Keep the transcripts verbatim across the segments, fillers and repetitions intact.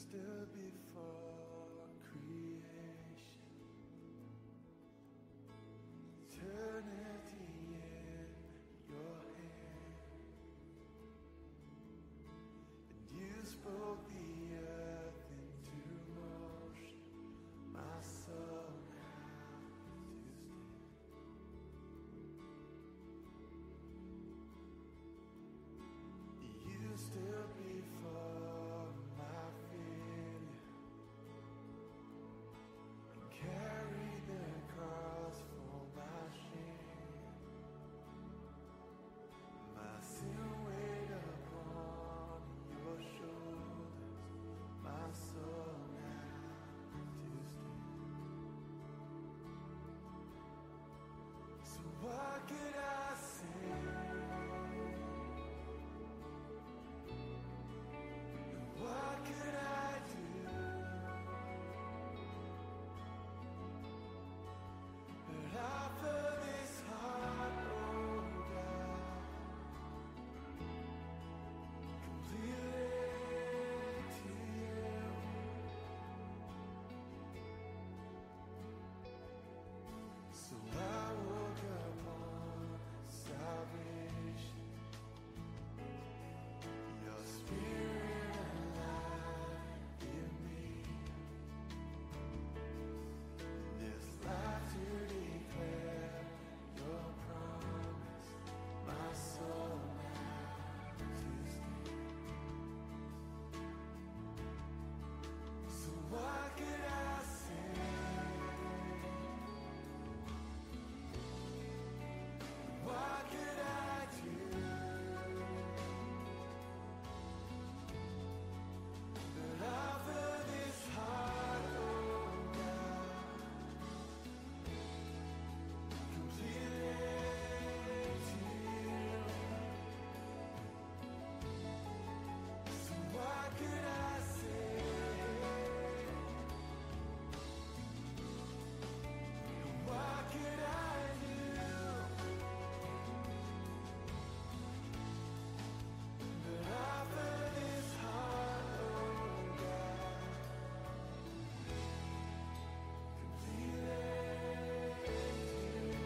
stood before creation, eternity in your hand, and you spoke the earth into motion. My soul now to stand. You stood before my failure and carried the cross for my shame. My sin weighed upon your shoulders. My soul now to stand. So what could I say? What could I do? But offer this heart, oh God, completely to you. So I woke up on salvation. Your spirit alive in me. This life to declare your promise. My soul now to stand. So what could I say? What could I do? But offer this heart, oh God, completely to you. So what could I say? And what could I do? But offer this heart, oh God, completely to you.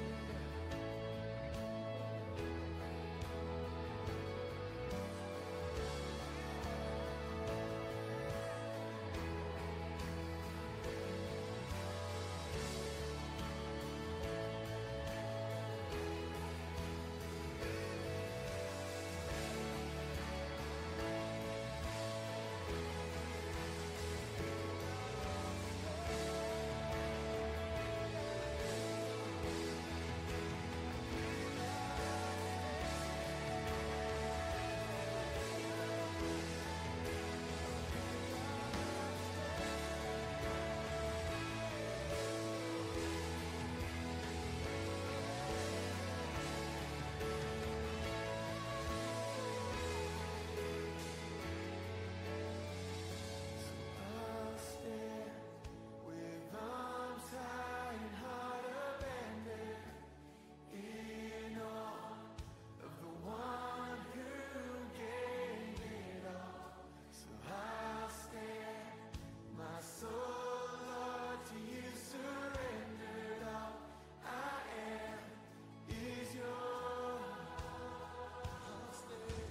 I'll stand with arms high and heart abandoned in awe of the one who gave it all. So I'll stand, my soul, Lord, to you surrendered. All I am is yours. I'll stand.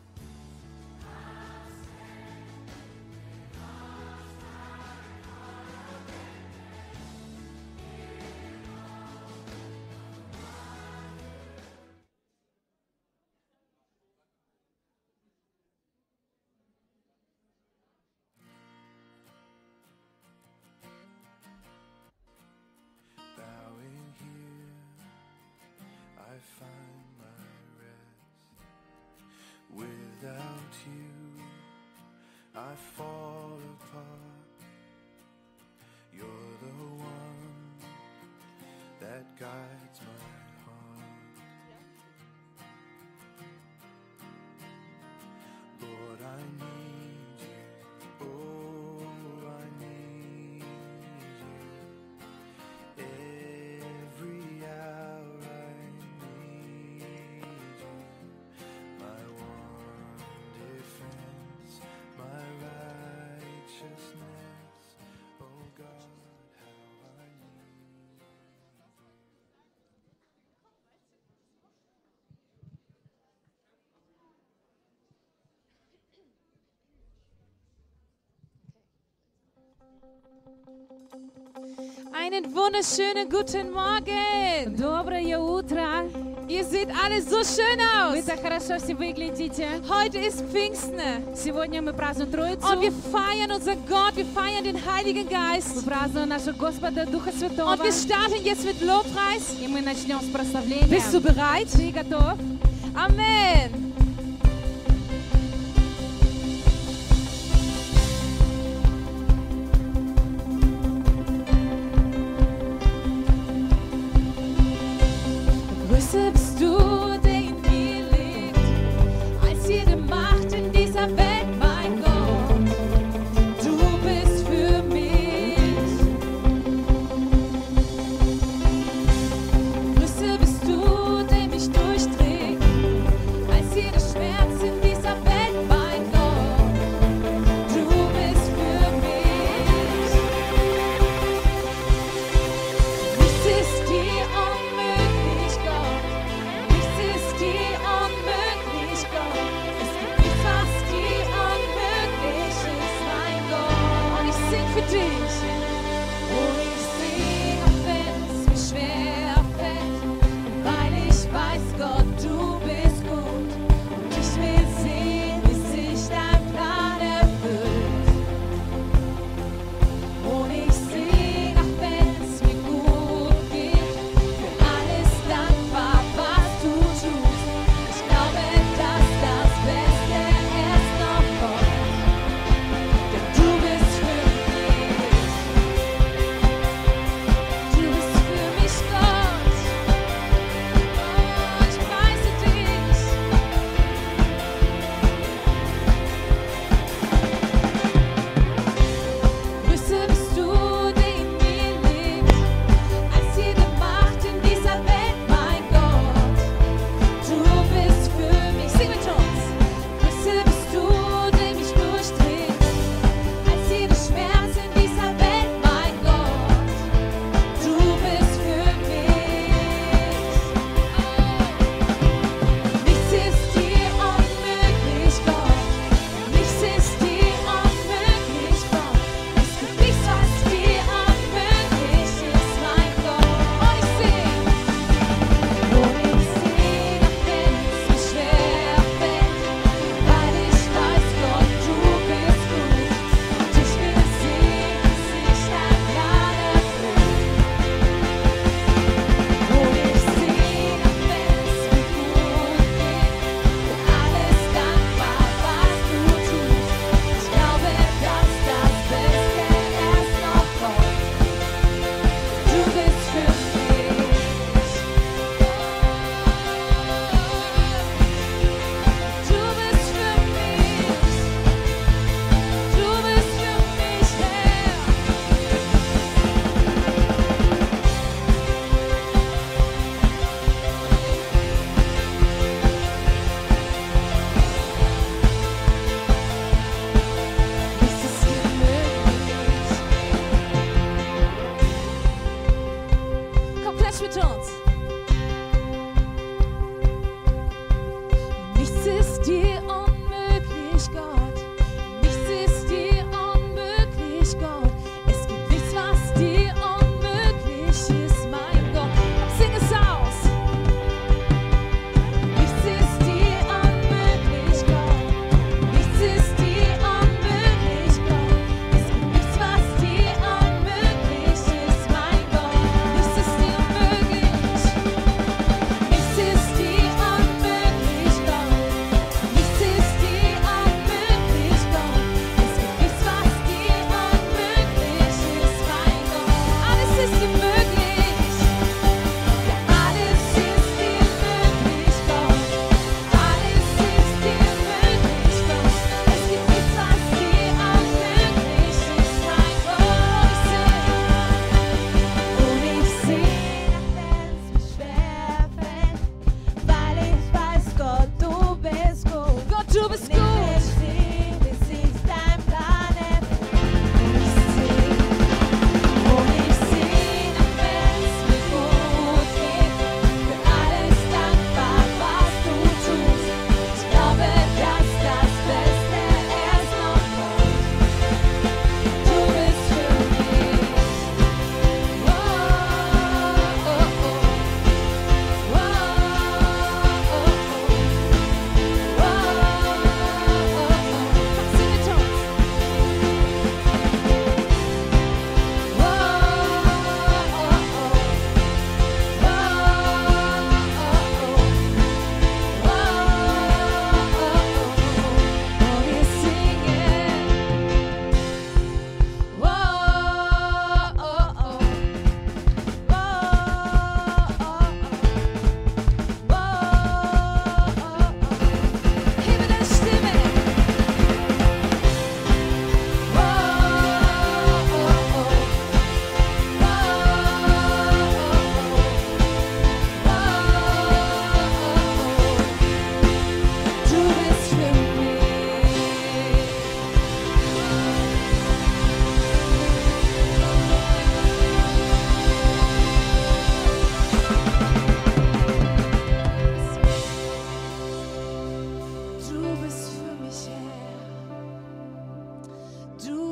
Bowing here, I find my rest. Without you, I fall apart. You're the one that guides my heart. Lord, I need you. Oh, I need you. Every hour I need you. My one defense, my right. Einen wunderschönen guten Morgen. Доброе утро! Ihr seht alle so schön Вы aus. так хорошо все выглядите. Heute ist Pfingsten Сегодня мы празднуем Троицу. und wir feiern unseren Gott, wir feiern den Heiligen Мы Geist. празднуем нашего Господа Духа Святого. Und wir starten jetzt mit Lobpreis. И мы начнем с прославления. Bist du bereit? Ты готов? Amen. Größer bist du, der in mir lebt, als jede Macht in dieser Welt, mein Gott. Du bist für mich. Größer bist du, der mich durchdringt, als jede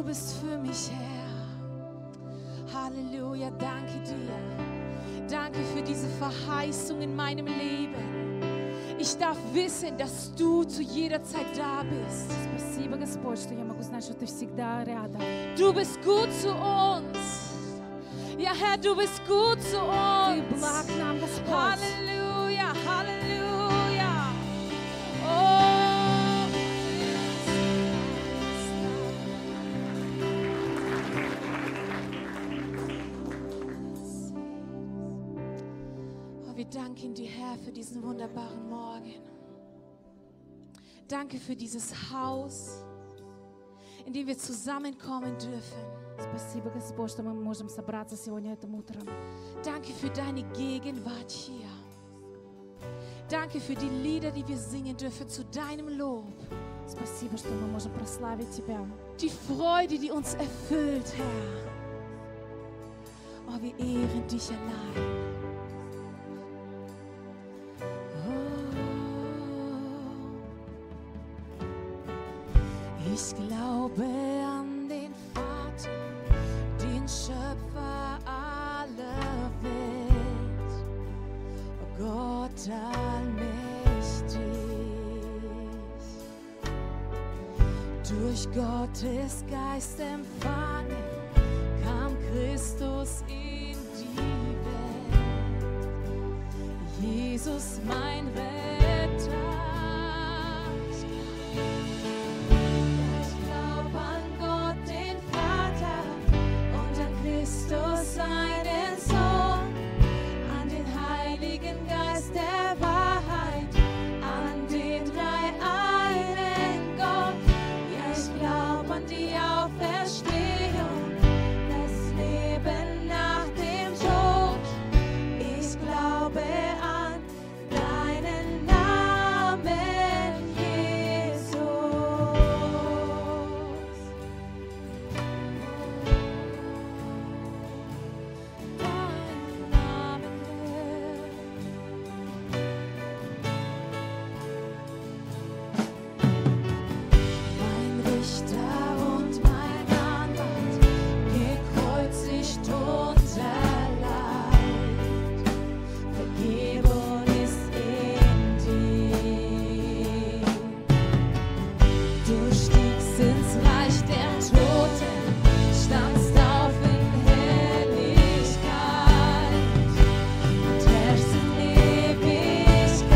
bist für mich Herr. Halleluja, danke dir. Danke für diese Verheißung in meinem Leben. Ich darf wissen, dass du zu jeder Zeit da bist. Спасибо, Господь, что я могу знать, что Ты всегда рядом. Du bist gut zu uns. Ja, Herr, du bist gut zu Ты uns. благ нам, Господь. Halleluja, Halleluja. Oh, oh, wir danken dir, Herr, für diesen wunderbaren Morgen. Danke für dieses Haus, in dem wir zusammenkommen dürfen. Спасибо, Господь, что мы можем собраться сегодня этим утром. Danke für deine Gegenwart hier. Danke für die Lieder, die wir singen dürfen zu deinem Lob. Спасибо, что мы можем прославить Тебя. Die Freude, die uns erfüllt, Herr. Oh, wir ehren dich allein. Oh. Ich glaube an den Vater, den Schöpfer aller Welt, oh Gott allmächtig. Durch Gottes Geist empfangen, kam Christus in die Welt. Jesus, mein Retter. Ich glaub an Gott, den Vater, und an Christus, seinen Sohn, an den Heiligen Geist der Wahrheit, an den dreieinen Gott. Ja, ich glaub an die Auferstehung, das Leben nach dem Tod. Ich glaube an deinen Namen, Jesus. Deinen Namen, mein Richter und mein Anwalt, gekreuzigt unter Leid. Vergebung ist in dir. Du stiegst ins Reich der Toten, standst auf in Herrlichkeit und herrschst in Ewigkeit.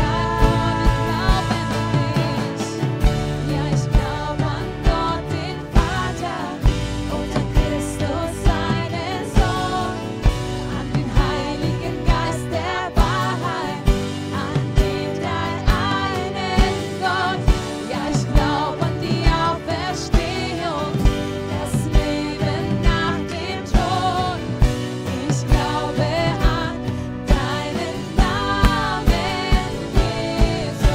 Ich glaub an dich. Ja, ich glaub an Gott, den Vater, und an Christus, seinen Sohn, an den Heiligen Geist der Wahrheit, an den dreieinen Gott. Ja, ich glaub an die Auferstehung, das Leben nach dem Tod. Ich glaube an deinen Namen, Jesus.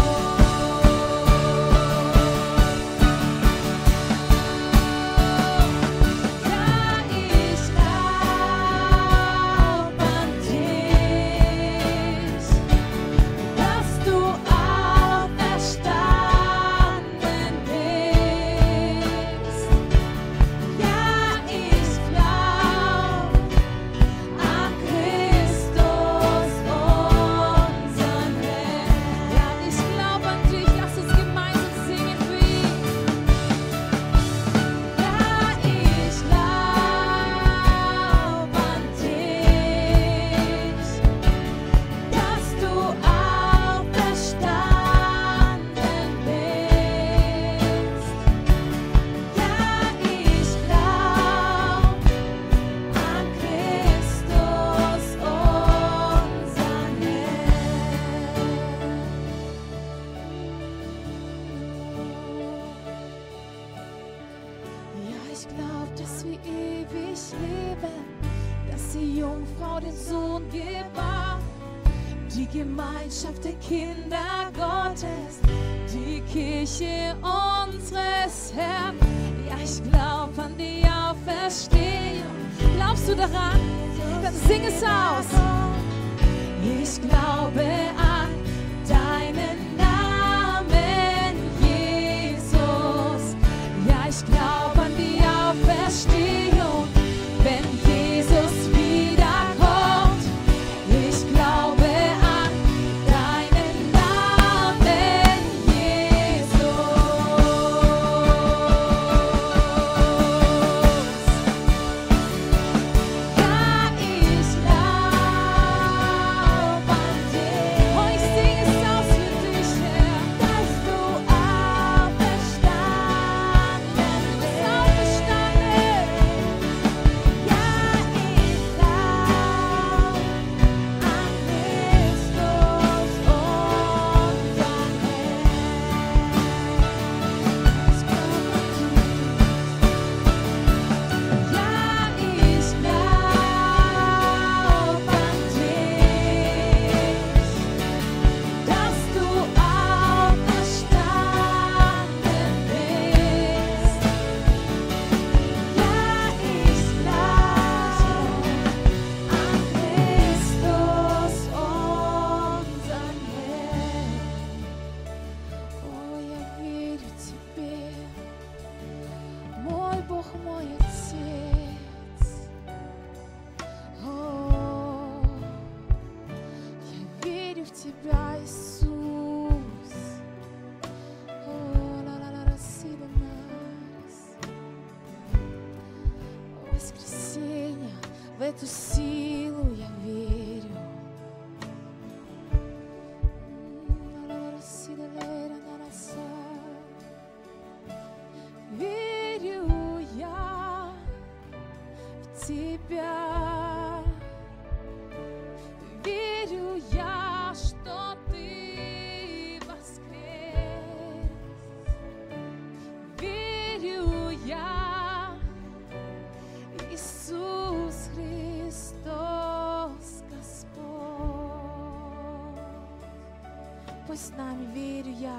Ja, ich glaub an dich, dass du auferstanden bist. Ja, ich glaub an Christus, unseren Herrn. Ja, ich glaub an dich, lass uns gemeinsam singen für ihn. Ja, ich glaub an dich, dass du auferstanden bist. Ja, ich glaub an Christus, unseren Herrn. Ja, ich glaub, dass wir ewig leben, dass die Jungfrau den Sohn gebar, die Gemeinschaft der Kinder Gottes, die Kirche unseres Herrn. Ja, ich glaub an die Auferstehung. Glaubst du daran? Dann sing es aus. Ich glaube an deinen Namen, Jesus. Ja, ich glaube an die Auferstehung. эту силу я верю. Верю я в Тебя. Верю я, что Ты воскрес. Верю я, Иисус Христос Господь. Пусть с нами верю я.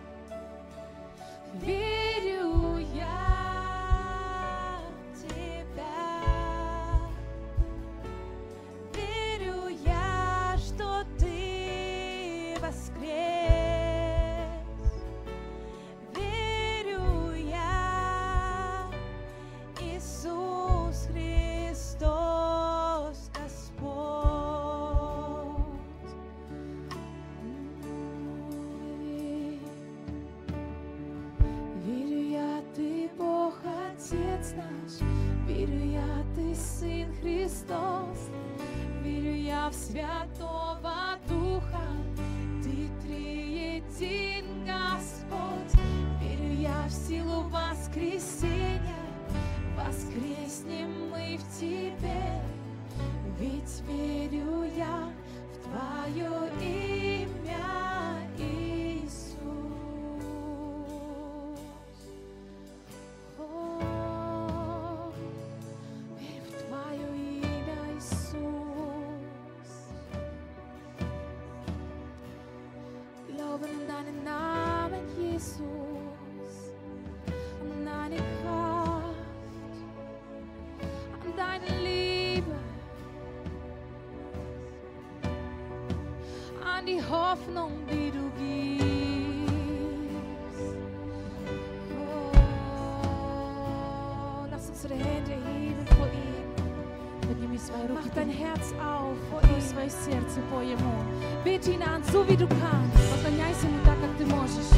Верю я в Тебя. Верю я, что Ты воскрес. Верю я, Иисус Христос Господь. Верю я, Ты Бог Отец наш, верю я, Ты Сын Христос, верю я в Святого Духа, Ты триедин Господь, верю я в силу воскресения, воскреснем мы в Тебе, ведь верю я в Твое имя, Иисус. О, верю в Твое имя, Иисус. Glaube an deinen Namen, Jesus, an deine Kraft, an deine Liebe, an die Hoffnung, die du gibst. Oh, lass unsere Hände heben vor ihm. Подними свои руки, Mach dein Herz auf vor подними ihm. свое сердце по Ему. Bete ihn an, so wie du kannst. Поклоняйся Ему так, как ты можешь.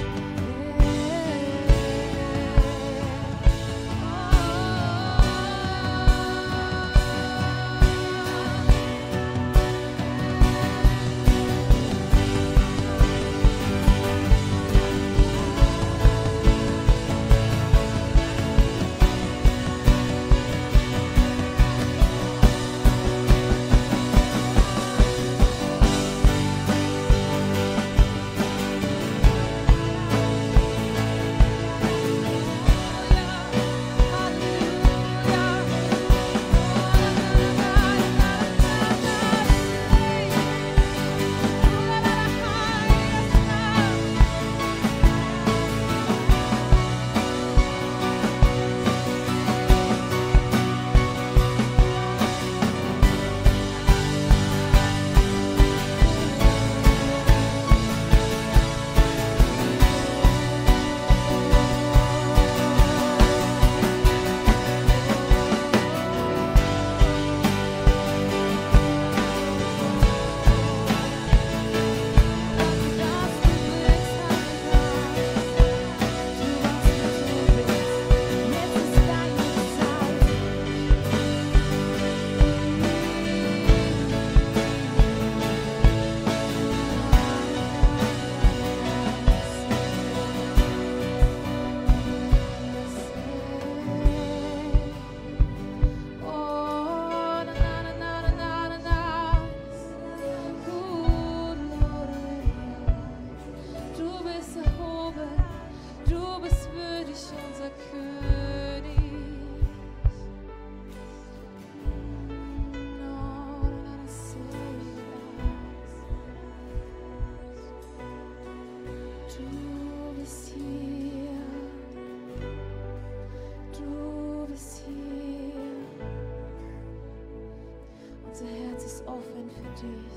Unser Herz ist offen für dich.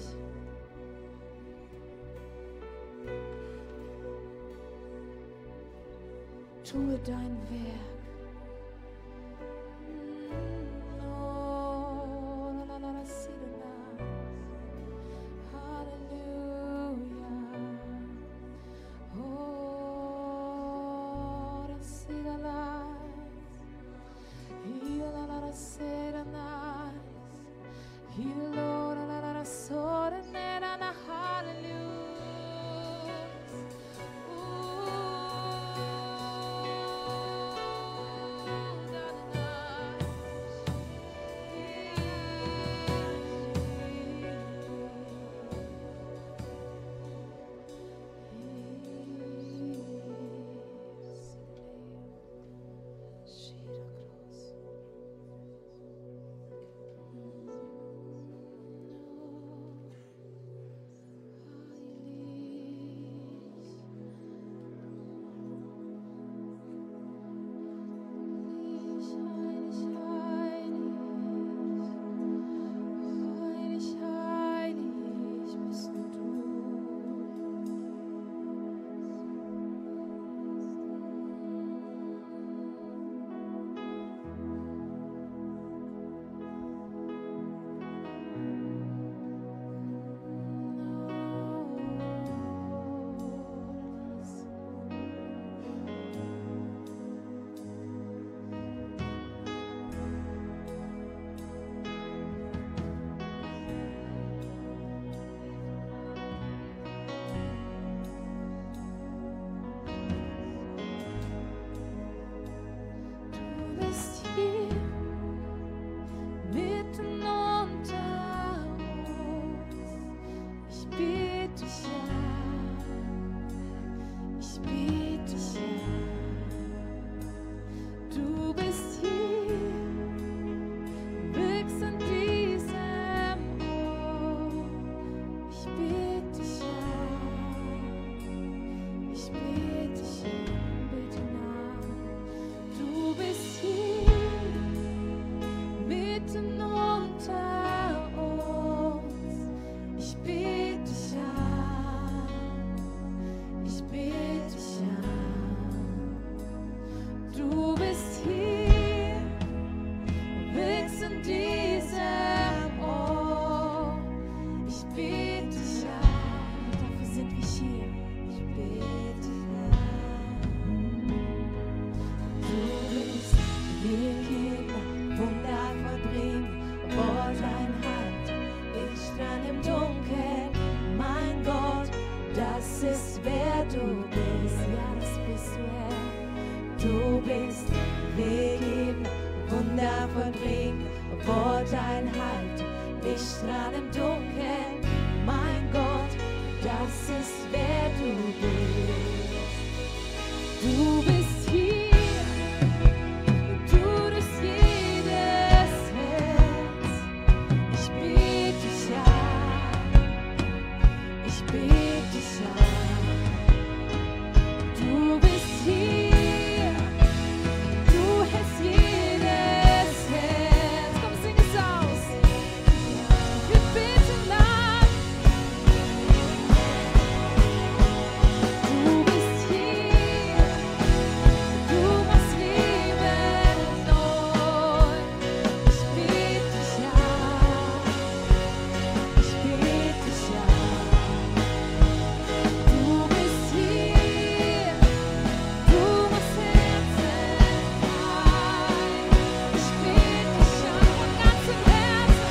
Tue dein Werk. Mm, oh, la, la, la, la, see the night. Hallelujah. Oh, la, see the light. La, la, la, la, see the night. vor dein Halt, Lichtstrahl im Dunkeln. Mein Gott, das ist wer du bist. Du bist hier, du durch jedes Herz. Ich bete dich an, ich bete dich an. Du bist hier, du hältst jedes Herz. Komm, sing es aus. Wir beten an. Du bist hier, du machst Leben neu. Ich bete dich an, ich bete dich an. Du bist hier, du machst Herzen frei. Ich bete dich an von ganzem Herzen.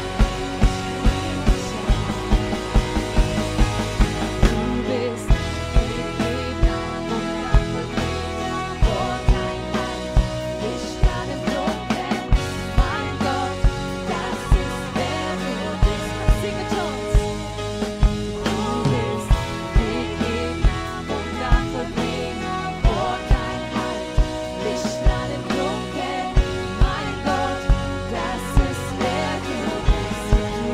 Du bist Gegner und Nachfolger vor dein Halt, Lichtstrahl im Dunkeln. Mein Gott, das ist wer du bist. Singet uns. Du bist Gegner und Nachfolger vor dein Halt, Lichtstrahl im Dunkeln. Mein Gott, das ist wer du bist.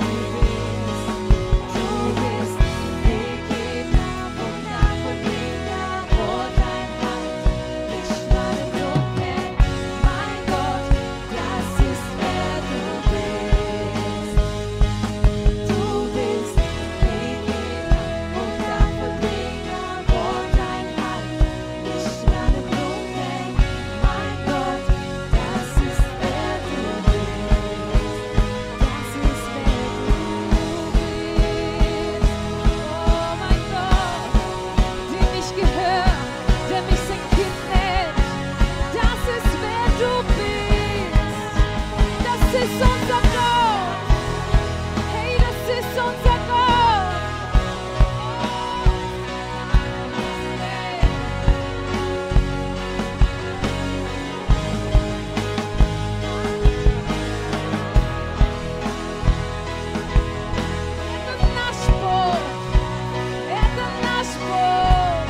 Du bist, du bist Gegner und Nachfolger vor dein Halt, Lichtstrahl im Dunkeln. Mein Gott, das ist wer du bist. Du bist Gegner und Nachfolger vor dein Halt, Lichtstrahl im Dunkeln. Mein Gott, das ist wer du bist. Das ist wer du bist. Oh mein Gott, dem ich gehöre, der mich sein Kind nennt. Das ist wer du bist. Das ist unser Gott. Hey, das ist unser Gott. Это наш Бог. Это наш Бог.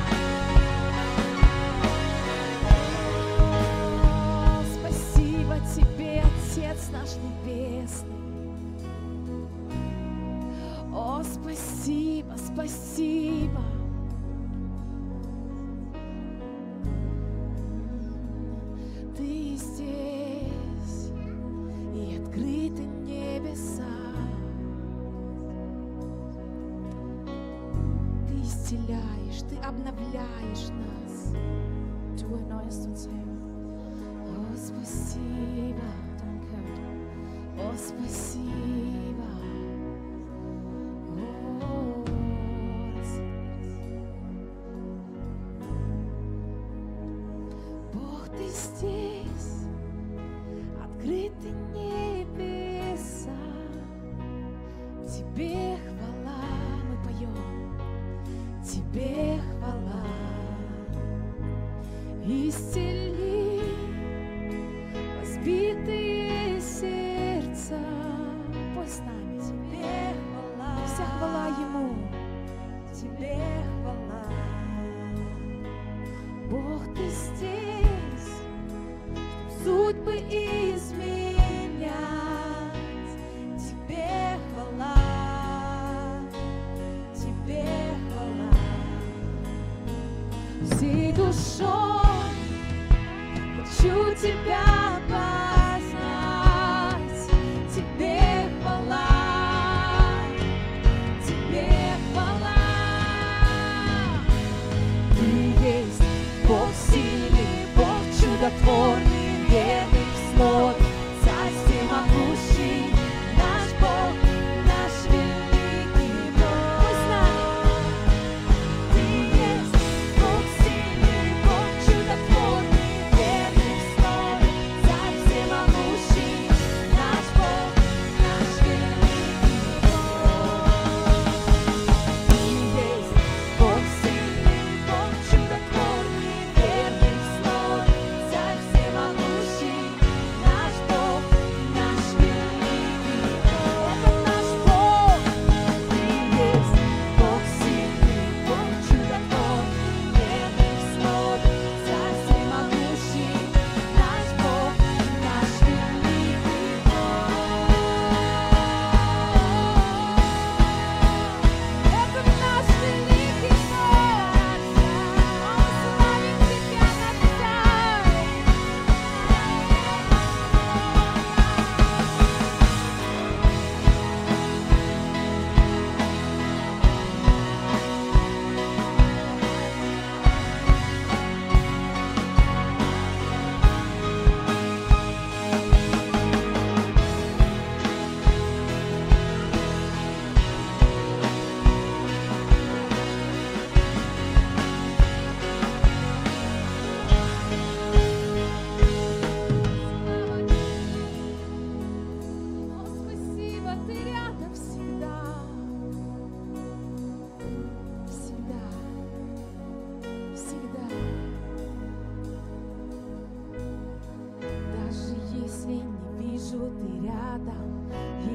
Спасибо тебе, Отец наш Небесный. О, спасибо, спасибо. Ты здесь, и открыты небеса. Ты исцеляешь, ты обновляешь нас. Du erneuerst uns, Herr. О, спасибо, Danke. о, спасибо. О, Бог, ты здесь, открыты небеса. Тебе хвала, мы поем. Тебе хвала. Исцели разбитые сердца. Пой с нами. Тебе хвала. Вся хвала Ему. Тебе хвала. Бог, ты здесь, чтоб судьбы изменять. Тебе хвала. Тебе хвала. Всей душой хочу тебя познать. Тебе хвала, тебе хвала. Ты есть Бог сильный, Бог чудотворный, верный в слове, Царь всемогущий, наш Бог, наш великий Бог. Пусть с нами. Ты есть Бог сильный, Бог чудотворный, верный в слове, Царь всемогущий, наш Бог, наш великий Бог. Ты есть Бог сильный, Бог чудотворный, верный в слове, Царь всемогущий, наш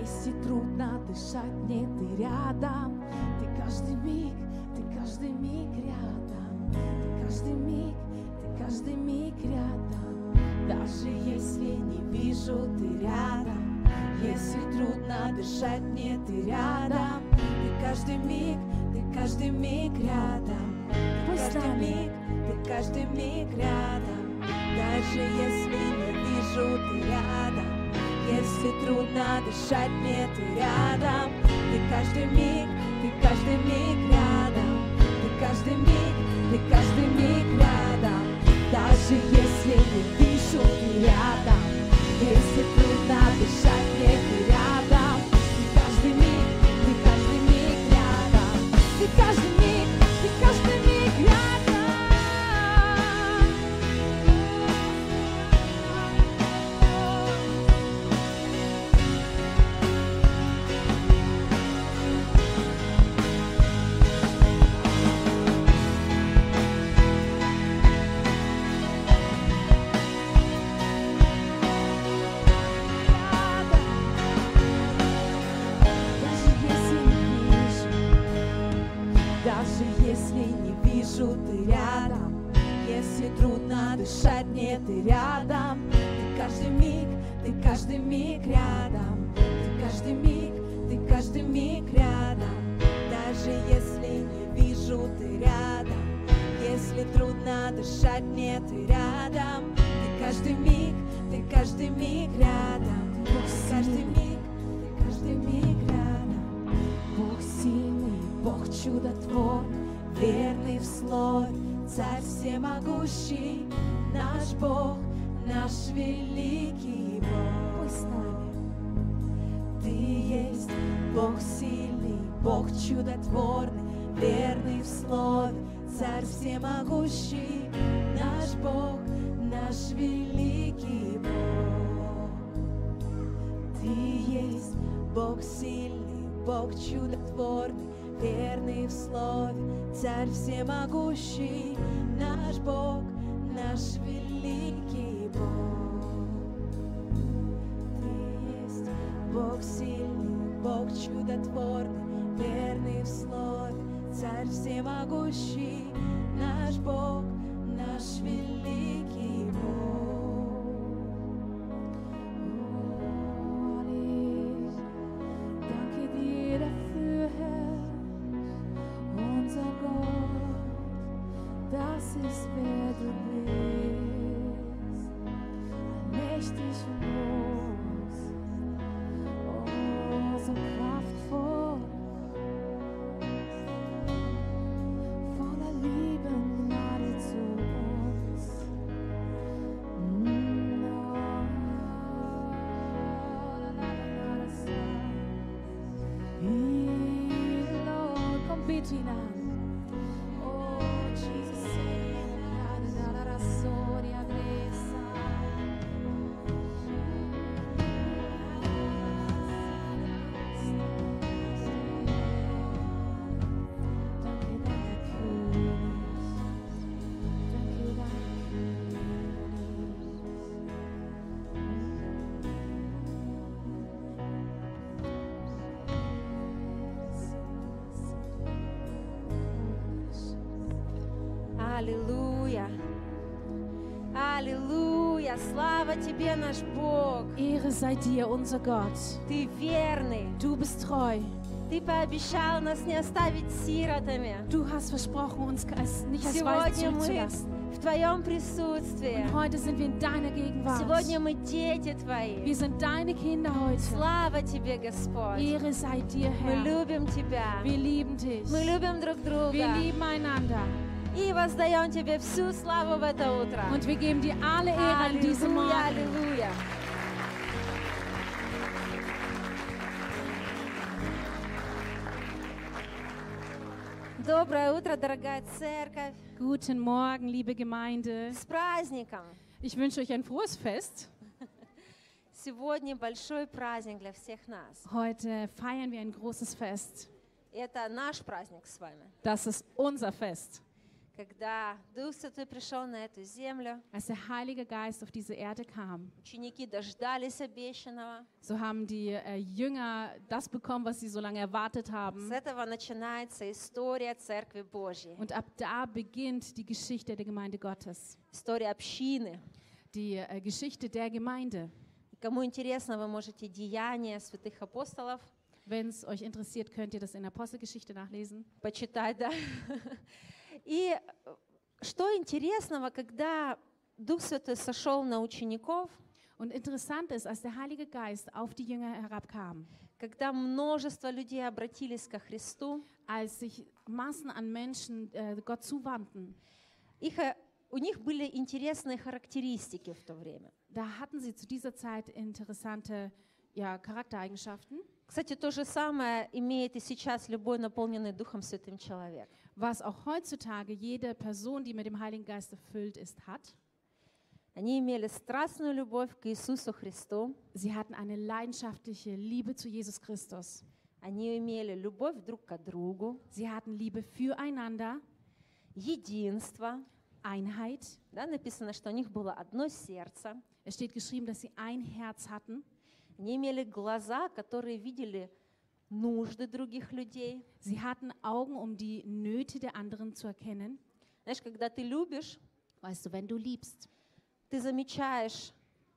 Если трудно дышать, нет, ты рядом. Ты каждый миг, ты каждый миг рядом. Ты каждый миг, ты каждый миг рядом. Даже если не вижу, ты рядом. Если трудно дышать, нет, ты рядом. Ты каждый миг, ты каждый миг рядом. Ты каждый миг, ты каждый миг рядом. Даже если не вижу, ты рядом. Если трудно дышать, нет, ты рядом. Ты каждый миг, ты каждый миг рядом. Ты каждый миг, ты каждый миг рядом. Даже если не вижу, ты рядом. Если трудно дышать, нет, ты рядом. Ты каждый миг, ты каждый миг рядом. Ты каждый миг, ты каждый миг рядом. Даже если не вижу, ты рядом. Если трудно дышать, нет, ты рядом. Ты каждый миг, ты каждый миг рядом. Ты каждый миг, ты каждый миг рядом. Даже если не вижу, ты рядом. Если трудно дышать, нет, ты рядом. Ты каждый миг, ты каждый миг рядом. Ты каждый миг, ты каждый миг рядом. Бог сильный, Бог чудотворный, верный в слове, Царь всемогущий, наш Бог, наш великий Бог. Пусть с нами. Ты есть Бог сильный, Бог чудотворный, верный в слове, Царь всемогущий, наш Бог, наш великий Бог. Ты есть Бог сильный, Бог чудотворный, верный в слове, Царь всемогущий, наш Бог, наш великий Бог. Ты есть Бог сильный, Бог чудотворный, верный в слове, Царь всемогущий, наш Бог, наш великий Бог. Danke dir dafür, Herr, unser Gott, das ist wer du bist, allmächtig und groß, oh, so kraftvoll, voller Liebe und Gnade zu uns. Mm, oh, la, la, la, la, la. Lord, komm bitte ihn an. Oh, Jesus, la, la, la, la, soria, adresa. Danke, danke, König. Danke, Аллилуйя! Аллилуйя! Слава Тебе, наш Бог! Ehre sei dir, unser Gott. Ты верный! Du bist treu. Ты пообещал нас не оставить сиротами. Du hast versprochen, uns als- nicht als Weisen Сегодня мы zurückzulassen. в Твоем присутствии. Und heute sind wir in deiner Gegenwart. Сегодня мы дети Твои. Wir sind deine Kinder heute. Слава Тебе, Господь! Ehre sei dir, Мы Herr. любим Тебя. Wir lieben dich. Мы любим друг друга. Wir lieben einander. И воздаем Тебе всю славу в это утро. Und wir geben dir alle Ehre an diesem Аллилуйя, Morgen. аллилуйя. Доброе утро, дорогая церковь. Guten Morgen, liebe Gemeinde. С праздником. Ich wünsche euch ein frohes Fest. Сегодня большой праздник для всех нас. Heute feiern wir ein großes Fest. Это наш праздник с вами. Das ist unser Fest. когда Дух Святой пришел на эту землю, Als der Heilige Geist auf diese Erde kam, ученики дождались обещанного. so haben die äh, Jünger das bekommen, was sie so lange erwartet С haben. этого начинается история Церкви Божьей, Und ab da beginnt die Geschichte der Gemeinde Gottes, история общины. die äh, Geschichte der Gemeinde. Кому интересно, вы можете Деяния святых апостолов Wenn es euch interessiert, könnt ihr das in der Apostelgeschichte nachlesen. почитать, да. И что интересного, когда Дух Святой сошел на учеников, Und interessant ist, als der Heilige Geist auf die Jünger herabkam, когда множество людей обратились ко Христу, als sich Massen an Menschen äh, Gott zuwandten, их, э, у них были интересные характеристики в то время. da hatten sie zu dieser Zeit interessante ja, Charaktereigenschaften, Кстати, то же самое имеет и сейчас любой наполненный Духом Святым человек. was auch heutzutage jede Person, die mit dem Heiligen Geist erfüllt ist, hat. Они имели страстную любовь к Иисусу Христу, Sie hatten eine leidenschaftliche Liebe zu Jesus Christus. они имели любовь друг к другу, Sie hatten Liebe füreinander, единство. Einheit. Да, написано, что у них было одно сердце. Es steht geschrieben, dass sie ein Herz hatten. Они имели глаза, которые видели нужды других людей. Sie hatten Augen, um die Nöte der anderen zu erkennen. Знаешь, когда ты любишь, Weißt du, wenn du liebst, ты замечаешь,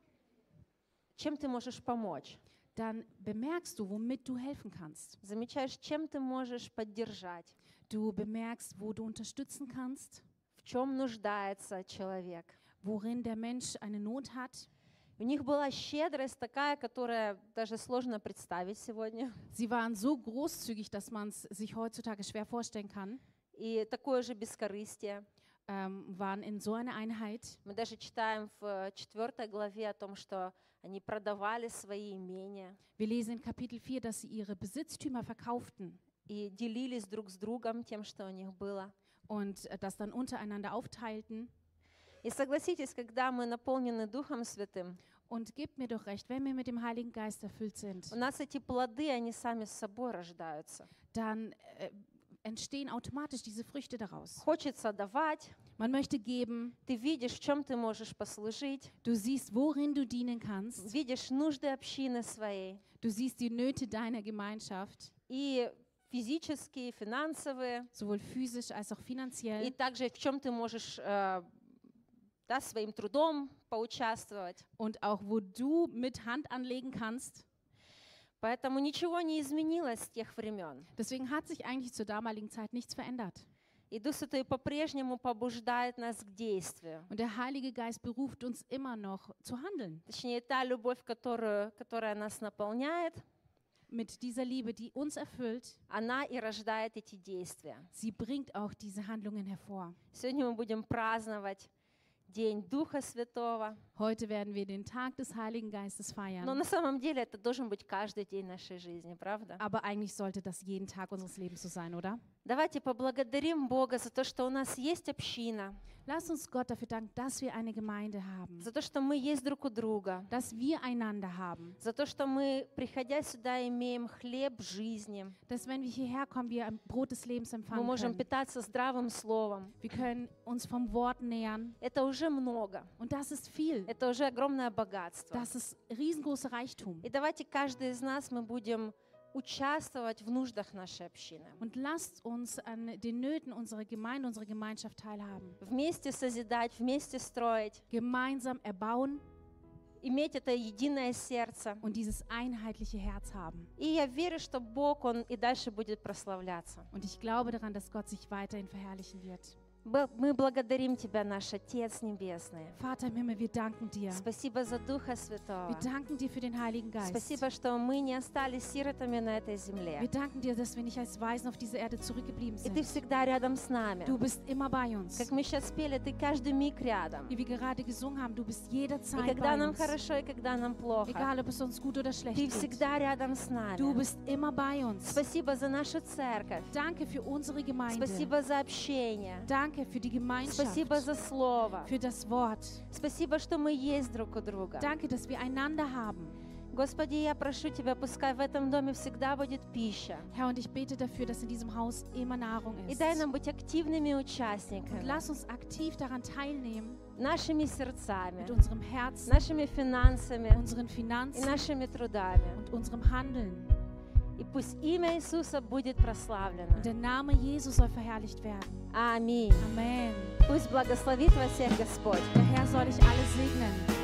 чем ты можешь помочь, dann bemerkst du, womit du helfen kannst. замечаешь, чем ты можешь поддержать, Du bemerkst, wo du unterstützen kannst, в чем нуждается человек. worin der Mensch eine Not hat. У них была щедрость такая, которая даже сложно представить сегодня. Sie waren so großzügig, dass man es sich heutzutage schwer vorstellen kann, И такое же бескорыстие. ähm, waren in so einer Einheit. Мы даже читаем в четвертой главе о том, что они продавали свои имения Wir lesen in Kapitel vier, dass sie ihre Besitztümer verkauften и делились друг с другом тем, что у них было. und äh, das dann untereinander aufteilten. И согласитесь, когда мы наполнены Духом Святым, Und gebt mir doch recht, wenn wir mit dem Heiligen Geist erfüllt sind, у нас эти плоды, они сами с собой рождаются. dann äh, entstehen automatisch diese Früchte daraus. Хочется давать, Man möchte geben, ты видишь, в чем ты можешь послужить, du siehst, worin du dienen kannst, видишь нужды общины своей, du siehst die Nöte deiner Gemeinschaft, и физические, и финансовые, sowohl physisch als auch и finanziell, также в чем ты можешь э, да, своим трудом поучаствовать. und auch wo du mit Hand anlegen kannst. Поэтому ничего не изменилось с тех времен. Deswegen hat sich eigentlich zur damaligen Zeit nichts verändert. И Дух Святой по-прежнему побуждает нас к действию. Und der Heilige Geist beruft uns immer noch zu handeln. Точнее, та любовь, которую, которая нас наполняет, Mit dieser Liebe, die uns erfüllt, она и рождает эти действия. sie bringt auch diese Handlungen hervor. Сегодня мы будем праздновать День Духа Святого. Heute werden wir den Tag des Heiligen Geistes Но feiern. на самом деле это должен быть каждый день нашей жизни, правда? Aber eigentlich sollte das jeden Tag unseres Lebens so sein, oder? Давайте поблагодарим Бога за то, что у нас есть община, Lass uns Gott dafür danken, dass wir eine Gemeinde haben, за то, что мы есть друг у друга, dass wir einander haben, за то, что мы, приходя сюда, имеем хлеб жизни. dass wenn wir hierher kommen, wir ein Brot des Lebens Мы empfangen можем können. питаться здравым словом. Wir können uns vom Wort nähern Это уже много. und das ist viel. Это уже огромное богатство. Das ist riesengroßer Reichtum. И давайте каждый из нас мы будем участвовать в нуждах нашей общины. Und lasst uns an den Nöten unserer Gemeinde, unserer Gemeinschaft teilhaben. Вместе созидать, вместе строить, Gemeinsam erbauen иметь это единое сердце. und dieses einheitliche Herz haben. И я верю, что Бог, Он и дальше будет прославляться. Und ich glaube daran, dass Gott sich weiterhin verherrlichen wird. Б- Мы благодарим Тебя, наш Отец Небесный. Vater im Himmel, wir danken dir. Спасибо за Духа Wir Святого. danken dir für den Heiligen Geist. Спасибо, что мы не остались сиротами на этой Wir земле. danken dir, dass wir nicht als Waisen auf dieser Erde zurückgeblieben И Ты sind. всегда рядом с нами. Du bist immer bei uns. Как мы сейчас пели, Ты каждый миг рядом. Wie wir gerade gesungen haben, du bist И jederzeit когда bei нам uns. хорошо, и когда нам плохо. Egal, ob es uns gut oder schlecht Ты geht. всегда рядом с Du нами. bist immer bei uns. Спасибо за нашу церковь. Danke für unsere Gemeinde. Спасибо за общение. Danke für die Gemeinschaft. Спасибо за слово. Für das Wort. Спасибо, что мы есть друг у друга. Danke, dass wir einander haben. Господи, я прошу Тебя, пускай в этом доме всегда будет пища. Herr, und ich bete dafür, dass in diesem Haus immer Nahrung И ist. дай нам быть активными Und участниками, lass uns aktiv daran teilnehmen, нашими сердцами, mit unserem Herzen, нашими финансами unseren и Finanzen нашими трудами. und unserem Handeln. И пусть имя Иисуса будет прославлено. Und der Name Jesus soll verherrlicht werden. Аминь. Amen. Пусть благословит вас всех Господь. Der Herr soll dich alle segnen.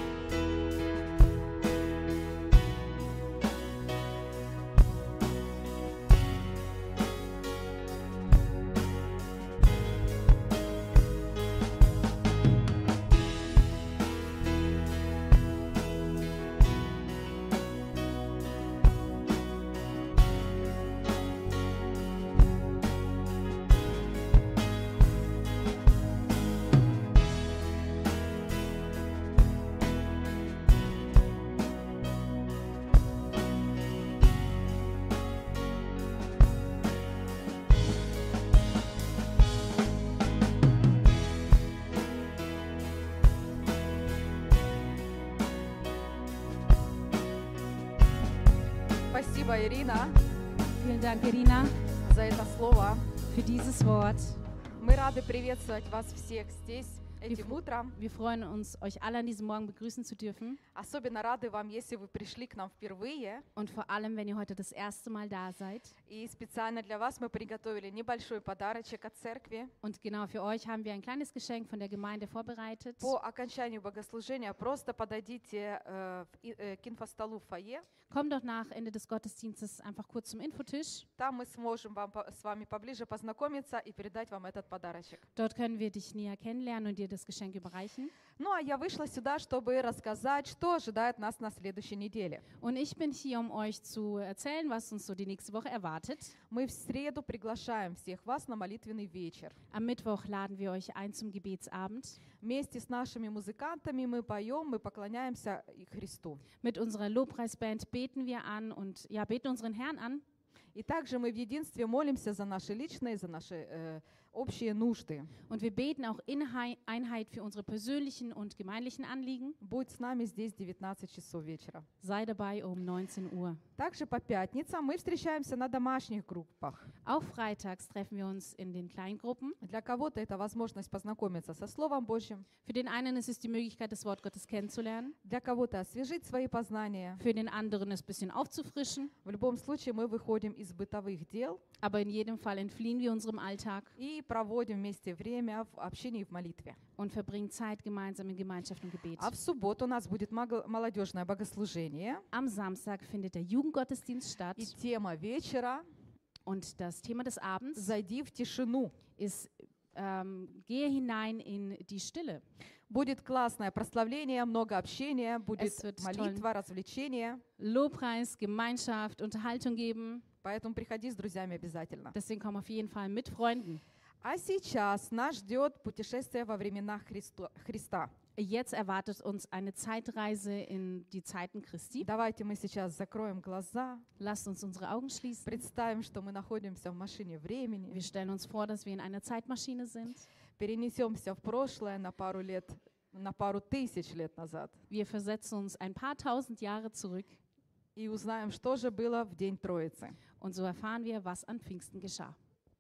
Спасибо, Ирина, Vielen Dank, Irina, за это слово. für dieses Wort. Мы рады приветствовать вас всех здесь этим утром. Wir freuen uns, euch alle an diesem Morgen begrüßen zu dürfen. Особенно рады вам, если вы пришли к нам впервые. Und vor allem, wenn ihr heute das erste Mal da seid. И специально для вас мы приготовили небольшой подарочек от церкви. Und genau für euch haben wir ein kleines Geschenk von der Gemeinde vorbereitet. По окончанию богослужения просто подойдите э, в и- э, к инфостолу в фойе. Kommt doch nach Ende des Gottesdienstes einfach kurz zum Infotisch. Там мы сможем вам, по- с вами поближе познакомиться и передать вам этот подарочек. Dort können wir dich näher kennenlernen und dir das Geschenk überreichen. Ну а я вышла сюда, чтобы рассказать, что ожидает нас на следующей неделе. Und ich bin hier, um euch zu erzählen, was uns so die nächste Woche erwartet. Мы в среду приглашаем всех вас на молитвенный вечер. Am Mittwoch laden wir euch ein zum Gebetsabend. Вместе с нашими музыкантами мы поем, мы поклоняемся и Христу. Mit unserer Lobpreisband beten wir an und ja, beten unseren Herrn an. И также мы в единстве молимся за наши личные, за наши э, общие нужды. Und wir beten auch in Hei- Einheit für unsere persönlichen und gemeinlichen Anliegen. Будь с нами здесь в девятнадцать часов вечера. Sei dabei um neunzehn Uhr. Также по пятницам мы встречаемся на домашних группах. Auch freitags treffen wir uns in den Kleingruppen. Для кого-то это возможность познакомиться со Словом Божьим, Für den einen ist es die Möglichkeit, das Wort Gottes kennenzulernen. для кого-то освежить свои познания. Für den anderen es ein bisschen aufzufrischen. В любом случае мы выходим из бытовых дел Aber in jedem Fall entfliehen wir unserem Alltag и проводим вместе время в общении и в молитве. und verbringen Zeit gemeinsam in Gemeinschaft und Gebet. А в субботу у нас будет маго- молодежное богослужение. Am Samstag findet der Jugendgottesdienst statt И тема вечера und das Thema des Abends «Зайди в тишину». ist, ähm, gehe hinein in die Stille. Будет классное прославление, много общения, будет Es wird молитва, развлечение. Lobpreis, Gemeinschaft, Unterhaltung geben. Поэтому приходи с друзьями обязательно. Deswegen komm auf jeden Fall mit Freunden. А сейчас нас ждет путешествие во времена Христо- Христа. Jetzt erwartet uns eine Zeitreise in die Zeiten Christi. Давайте мы сейчас закроем глаза, Lasst uns unsere Augen schließen. представим, что мы находимся в машине времени, Wir stellen uns vor, dass wir in einer Zeitmaschine sind. перенесемся в прошлое на пару лет, на пару тысяч лет назад Wir versetzen uns ein paar tausend Jahre zurück и узнаем, что же было в День Троицы. und so erfahren wir, was an Pfingsten geschah.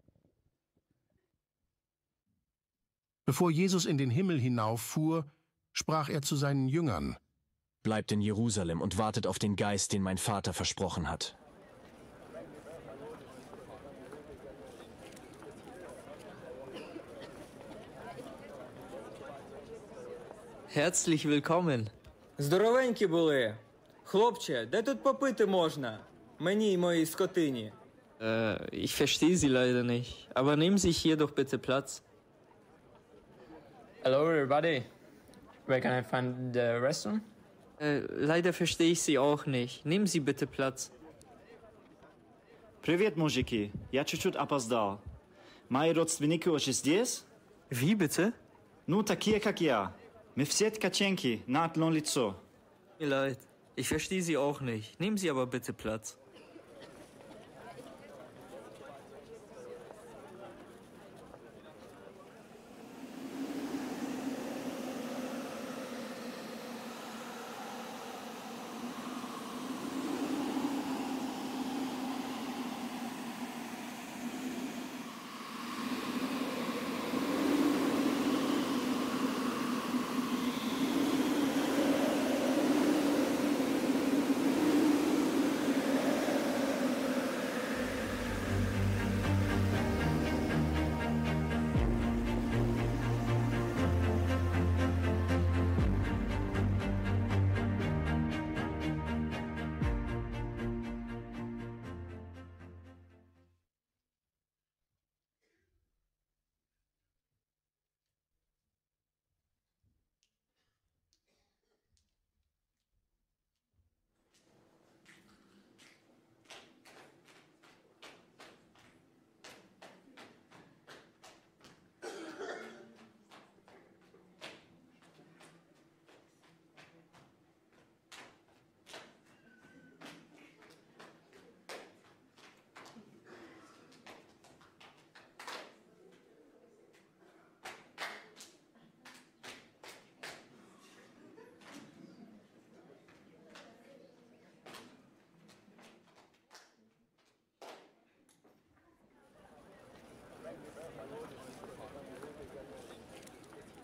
Bevor Jesus in den Himmel hinauffuhr, sprach er zu seinen Jüngern: Bleibt in Jerusalem und wartet auf den Geist, den mein Vater versprochen hat. Herzlich willkommen. Здоровенькі були. Хлопче, де тут попити можна? Мені й моїй скотині. Äh, ich verstehe Sie leider nicht, aber nehmen Sie hier doch bitte Platz. Hello everybody. Where can I find the restroom? Äh, leider verstehe ich Sie auch nicht. Nehmen Sie bitte Platz. Привет, мужики. Я чуть-чуть опоздал. Мои родственники уже здесь? Wie bitte? Ну, такие, как я. Мы все ткаченки на одно лицо. Mir leid. Ich verstehe Sie auch nicht. Nehmen Sie aber bitte Platz.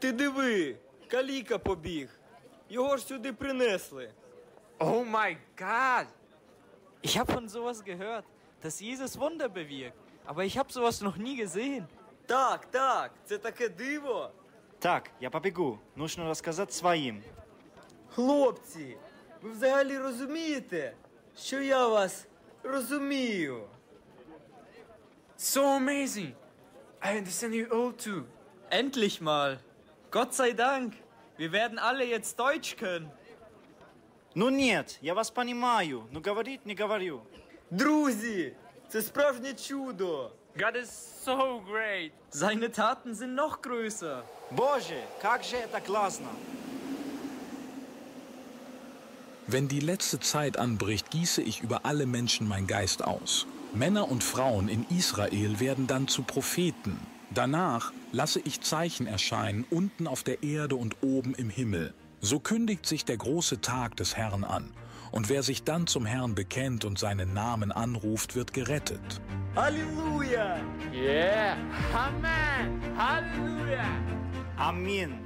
Ти диви, каліка побіг. Його ж сюди принесли. Oh mein Gott! Ich habe von sowas gehört, dass Jesus Wunder bewirkt. Aber ich habe sowas noch nie gesehen. Так, так, це таке диво. Так, я побегу. Нужно рассказать своим. Хлопці, ви взагалі розумієте, що я вас розумію? So amazing. I understand you all too. Endlich mal. Gott sei Dank. Wir werden alle jetzt Deutsch können. Ну нет, я вас понимаю, но говорить не говорю. Друзі, це справжнє чудо. God is so great. Seine Taten sind noch größer. Боже, как же это классно! Wenn die letzte Zeit anbricht, gieße ich über alle Menschen mein Geist aus. Männer und Frauen in Israel werden dann zu Propheten. Danach lasse ich Zeichen erscheinen, unten auf der Erde und oben im Himmel. So kündigt sich der große Tag des Herrn an. Und wer sich dann zum Herrn bekennt und seinen Namen anruft, wird gerettet. Halleluja! Yeah. Amen. Halleluja. Аминь.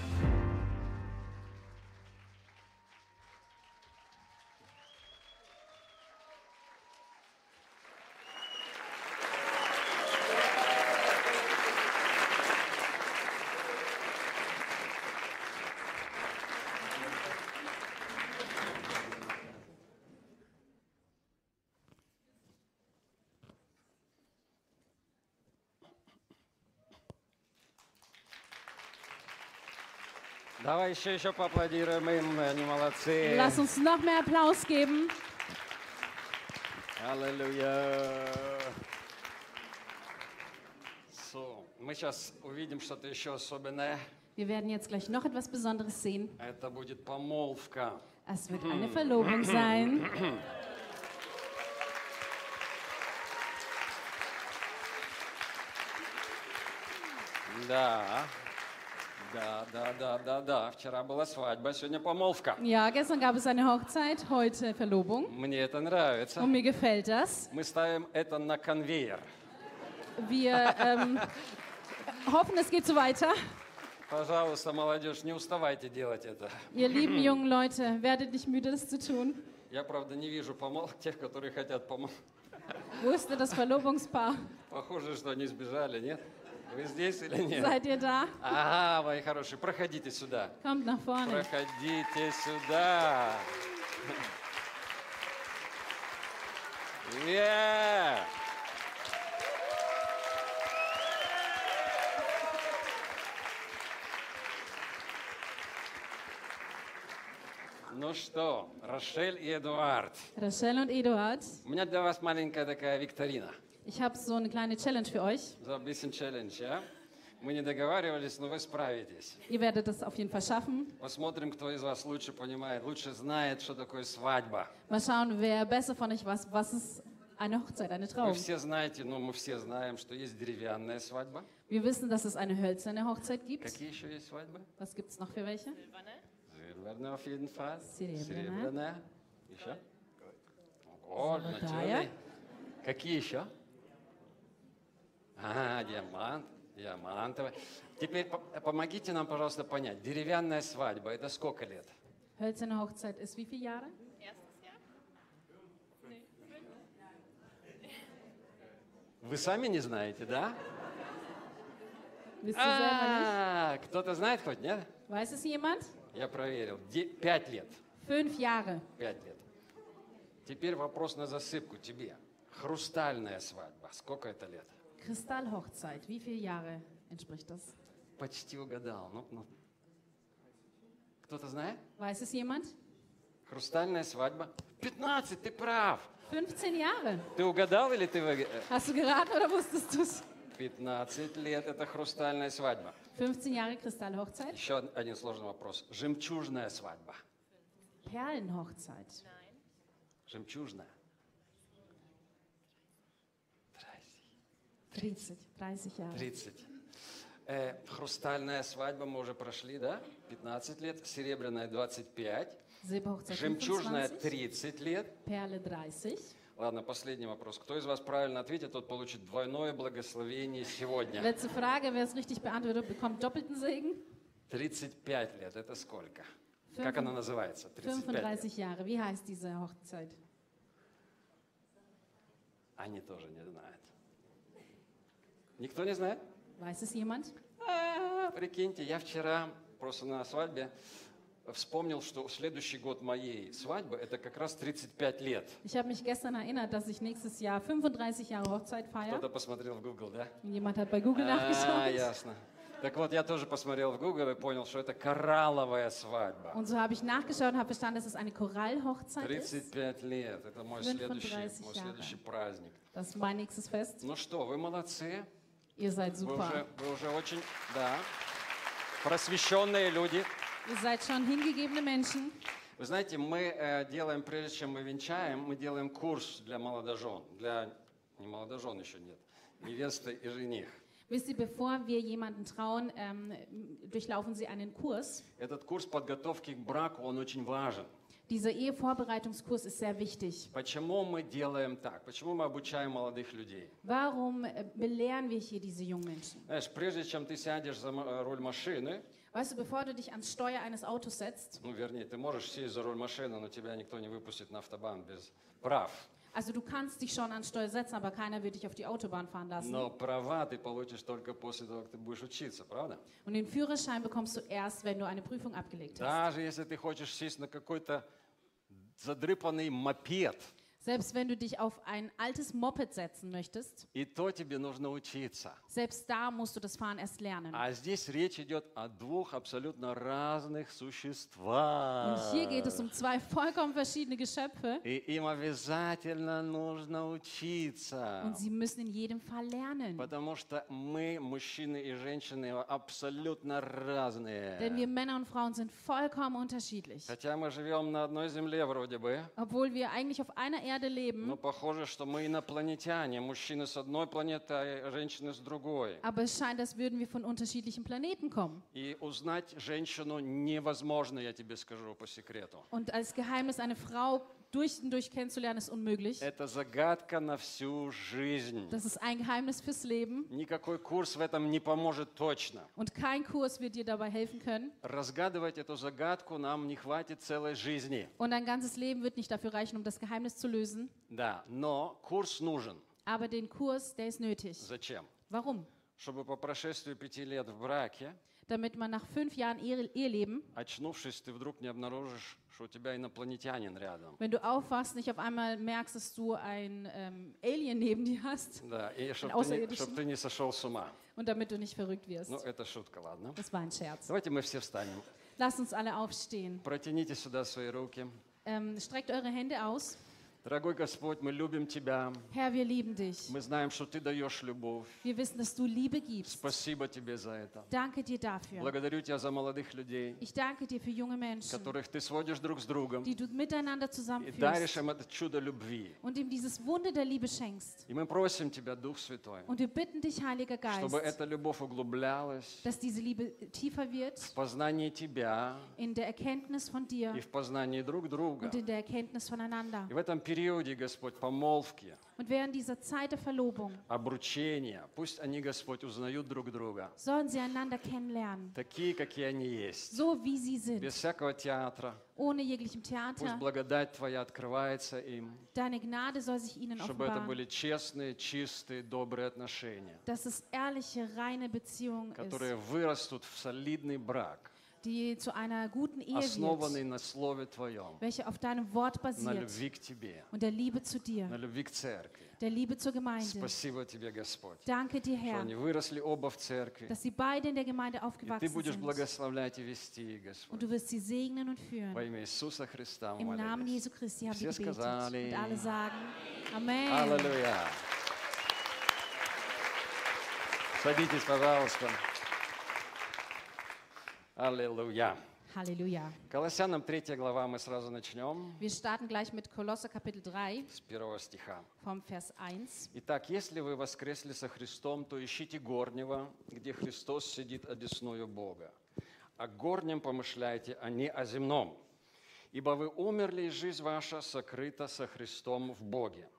Давай еще, еще поаплодируем им, они молодцы. Lass uns noch mehr Applaus geben. Аллилуйя. So, мы сейчас увидим что-то еще особенное. Wir werden jetzt gleich noch etwas Besonderes sehen. Это будет помолвка. Es wird eine Verlobung sein. Да. Да, да, да, да, да. Вчера была свадьба, сегодня помолвка. Ja, gestern gab es eine Hochzeit, heute Verlobung. Мне это нравится. Und mir gefällt das. Мы ставим это на конвейер. Wir ähm, hoffen, es geht so weiter. Пожалуйста, молодежь, не уставайте делать это. Ihr lieben jungen Leute, werdet nicht müde, das zu tun. Я, правда, не вижу помолвок тех, которые хотят помолвку. Wo ist denn das Verlobungspaar? Похоже, что они сбежали, нет? Вы здесь или нет? Seid ihr da? Ага, мои хорошие, проходите сюда. Kommt nach vorne. Проходите сюда. Yeah. Ну что, Рошель и Эдуард. Рошель und Eduard. У меня для вас маленькая такая викторина. Ich habe so eine kleine Challenge für euch. So ein bisschen Challenge, ja? Мы не договаривались, но вы справитесь. Ihr werdet das auf jeden Fall schaffen. Посмотрим, кто из вас лучше понимает, лучше знает, что такое свадьба. Mal schauen, wer besser von euch weiß, was ist eine Hochzeit, eine Вы Trauung. все знаете, ну мы все знаем, что есть деревянная свадьба. Wir wissen, dass es eine hölzerne Hochzeit gibt. Какие еще есть свадьбы? Was gibt es noch für welche? Серебряная, auf jeden Fall. Серебряная. Серебряная. Еще? Вот, Золотая. natürlich. Какие еще? А, диамант, диамантовая. Теперь по- помогите нам, пожалуйста, понять. Деревянная свадьба – это сколько лет? Hölzerne Hochzeit ist wie viele Jahre? Вы сами не знаете, да? Wisst ihr selber nicht? А, кто-то знает хоть, нет? Weiß es jemand? Я проверил. Де- Пять лет. Fünf Jahre. Пять лет. Теперь вопрос на засыпку тебе. Хрустальная свадьба. Сколько это лет? Kristallhochzeit, wie viele Jahre entspricht das? Почти угадал. Ну, ну. Кто-то знает? Weiß es jemand? Хрустальная свадьба. пятнадцать, ты прав. fünfzehn Jahre. Ты угадал или ты... вы- э, Hast du geraten oder wusstest du es? пятнадцать лет – это хрустальная свадьба. fünfzehn Jahre Kristallhochzeit. Еще один сложный вопрос. Жемчужная свадьба. Perlenhochzeit. Жемчужная. dreißig. dreißig Jahre. тридцать. Э, хрустальная свадьба мы уже прошли, да? пятнадцать лет. Серебряная двадцать пять. Silberhochzeit Жемчужная fünfundzwanzig. тридцать лет. Perle dreißig. Ладно, последний вопрос. Кто из вас правильно ответит, тот получит двойное благословение сегодня. Letzte Frage, wer es richtig beantwortet, bekommt doppelten Segen. тридцать пять лет, это сколько? Как она называется? тридцать пять лет. fünfunddreißig Jahre. Wie heißt diese Hochzeit? Они тоже не знают. Никто не знает? Weiß es jemand? А, прикиньте, я вчера просто на свадьбе вспомнил, что следующий год моей свадьбы это как раз тридцать пять лет. Ich habe mich gestern erinnert, dass ich nächstes Jahr fünfunddreißig Jahre Hochzeit feiere. Кто-то посмотрел в Google, да? Jemand hat bei Google А, nachgeschaut. ясно. Так вот, я тоже посмотрел в Google и понял, что это коралловая свадьба. Und so habe ich nachgeschaut und habe verstanden, dass es eine Korallhochzeit тридцать ist. пять лет, это мой следующий, мой Jahre. следующий праздник. Das ist mein nächstes Fest. Ну что, вы молодцы. Ihr seid Вы super. уже, вы уже очень, да, просвещенные люди. Ihr seid schon hingegebene Menschen. Вы знаете, мы э, делаем, прежде чем мы венчаем, мы делаем курс для молодожен, для, не молодожен еще нет, невесты и жених. Wisst ihr, bevor wir jemanden trauen, ähm, durchlaufen sie einen Kurs. Этот курс подготовки к браку, он очень важен. Dieser Ehevorbereitungskurs ist sehr wichtig. Почему мы делаем так? Почему мы обучаем молодых людей? Warum äh, belehren wir hier diese jungen Menschen? Знаешь, прежде чем ты сядешь за м- руль машины, Weißt du, bevor du dich ans Steuer eines Autos setzt, ну, вернее, ты можешь сесть за руль машины, но тебя никто не выпустит на автобан без прав. also du kannst dich schon ans Steuer setzen, aber keiner wird dich auf die Autobahn fahren lassen. Но права ты получишь только после того, как ты будешь учиться, правда? Und den Führerschein bekommst du erst, wenn du eine Prüfung abgelegt hast. Даже если ты хочешь сесть на какой-то задрыпанный мопед, Selbst wenn du dich auf ein altes Moped setzen möchtest, и то тебе нужно учиться. selbst da musst du das Fahren erst lernen. А здесь речь идет о двух абсолютно разных существах. Und hier geht es um zwei vollkommen verschiedene Geschöpfe. И им обязательно нужно учиться. Und sie müssen in jedem Fall lernen. Потому что мы, мужчины и женщины, абсолютно разные. Denn wir Männer und Frauen sind vollkommen unterschiedlich. Хотя мы живем на одной земле вроде бы, Obwohl wir eigentlich auf einer Erde leben, но похоже, что мы инопланетяне. Мужчины с одной планеты, а женщины с другой. aber es scheint, als würden wir von unterschiedlichen Planeten kommen. И узнать женщину невозможно, я тебе скажу по секрету. Und als Geheimnis eine Frau durch und durch kennenzulernen, ist unmöglich. Это загадка на всю жизнь. Das ist ein Geheimnis fürs Leben. Никакой курс в этом не поможет точно. Und kein Kurs wird dir dabei helfen können. Разгадывать эту загадку нам не хватит целой жизни. Und ein ganzes Leben wird nicht dafür reichen, um das Geheimnis zu lösen. Да, но курс нужен. Aber den Kurs, der ist nötig. Зачем? Warum? Чтобы по прошествии пяти лет в браке, Damit man nach fünf Jahren Ehe- Eheleben, очнувшись, ты вдруг не обнаружишь, что у тебя инопланетянин рядом. wenn du aufwachst, nicht auf einmal merkst, dass du ein ähm, Alien neben dir hast. Да, и Einen чтобы ты, не- Außerirdischen. чтоб ты не сошел с ума. Und damit du nicht verrückt wirst. Ну, это шутка, ладно. Das war ein Scherz. Давайте мы все встанем. Lasst uns alle aufstehen. Протяните сюда свои руки. Ähm, streckt eure Hände aus. Дорогой Господь, мы любим Тебя. Herr, wir lieben dich. Мы знаем, что Ты даешь любовь. Wir wissen, dass du Liebe gibst. Спасибо Тебе за это. Danke dir dafür. Благодарю Тебя за молодых людей, Ich danke dir für junge Menschen, которых Ты сводишь друг с другом die du miteinander и даришь zusammenführst им это чудо любви. und ihm dieses Wunder der Liebe schenkst. И мы просим Тебя, Дух Святой, Und wir bitten dich, Heiliger Geist, чтобы эта любовь углублялась dass diese Liebe tiefer wird в познании Тебя in der Erkenntnis von dir и в познании друг друга. und in der Erkenntnis voneinander. И в этом периоде, Господь, помолвки, Und während dieser Zeit der Verlobung обручения, пусть они, Господь, узнают друг друга, sollen sie einander kennenlernen, такие, какие они есть, so wie sie sind, без всякого театра. ohne jeglichem Пусть Theater. благодать Твоя открывается им, Deine Gnade soll sich ihnen чтобы это offenbaren, были честные, чистые, добрые отношения, dass es ehrliche, reine Beziehung которые ist, вырастут в солидный брак, die zu einer guten Ehe основанный wird, на Слове Твоем, welche auf deinem Wort на basiert любви к Тебе, und der Liebe zu на dir, любви к Церкви. der Liebe zur Gemeinde. Спасибо Тебе, Господь, Danke dir, что Herr, они выросли оба в Церкви, dass sie beide in der Gemeinde и Ты aufgewachsen будешь sind. благословлять и вести, Господь. Und du wirst sie segnen und Во führen. имя Иисуса Христа Im Namen молились. Jesu Christi haben wir Все gebetet. сказали Und alle sagen Amen. Аллилуйя. Садитесь, пожалуйста. Аллилуйя. Halleluja. Колоссянам третья глава, мы сразу начнем Wir starten gleich mit Kolosser Kapitel drei с первого стиха. vom Vers eins. Итак, если вы воскресли со Христом, то ищите горнего, где Христос сидит одесную Бога. О горнем помышляйте, а не о земном. Ибо вы умерли, и жизнь ваша сокрыта со Христом в Боге.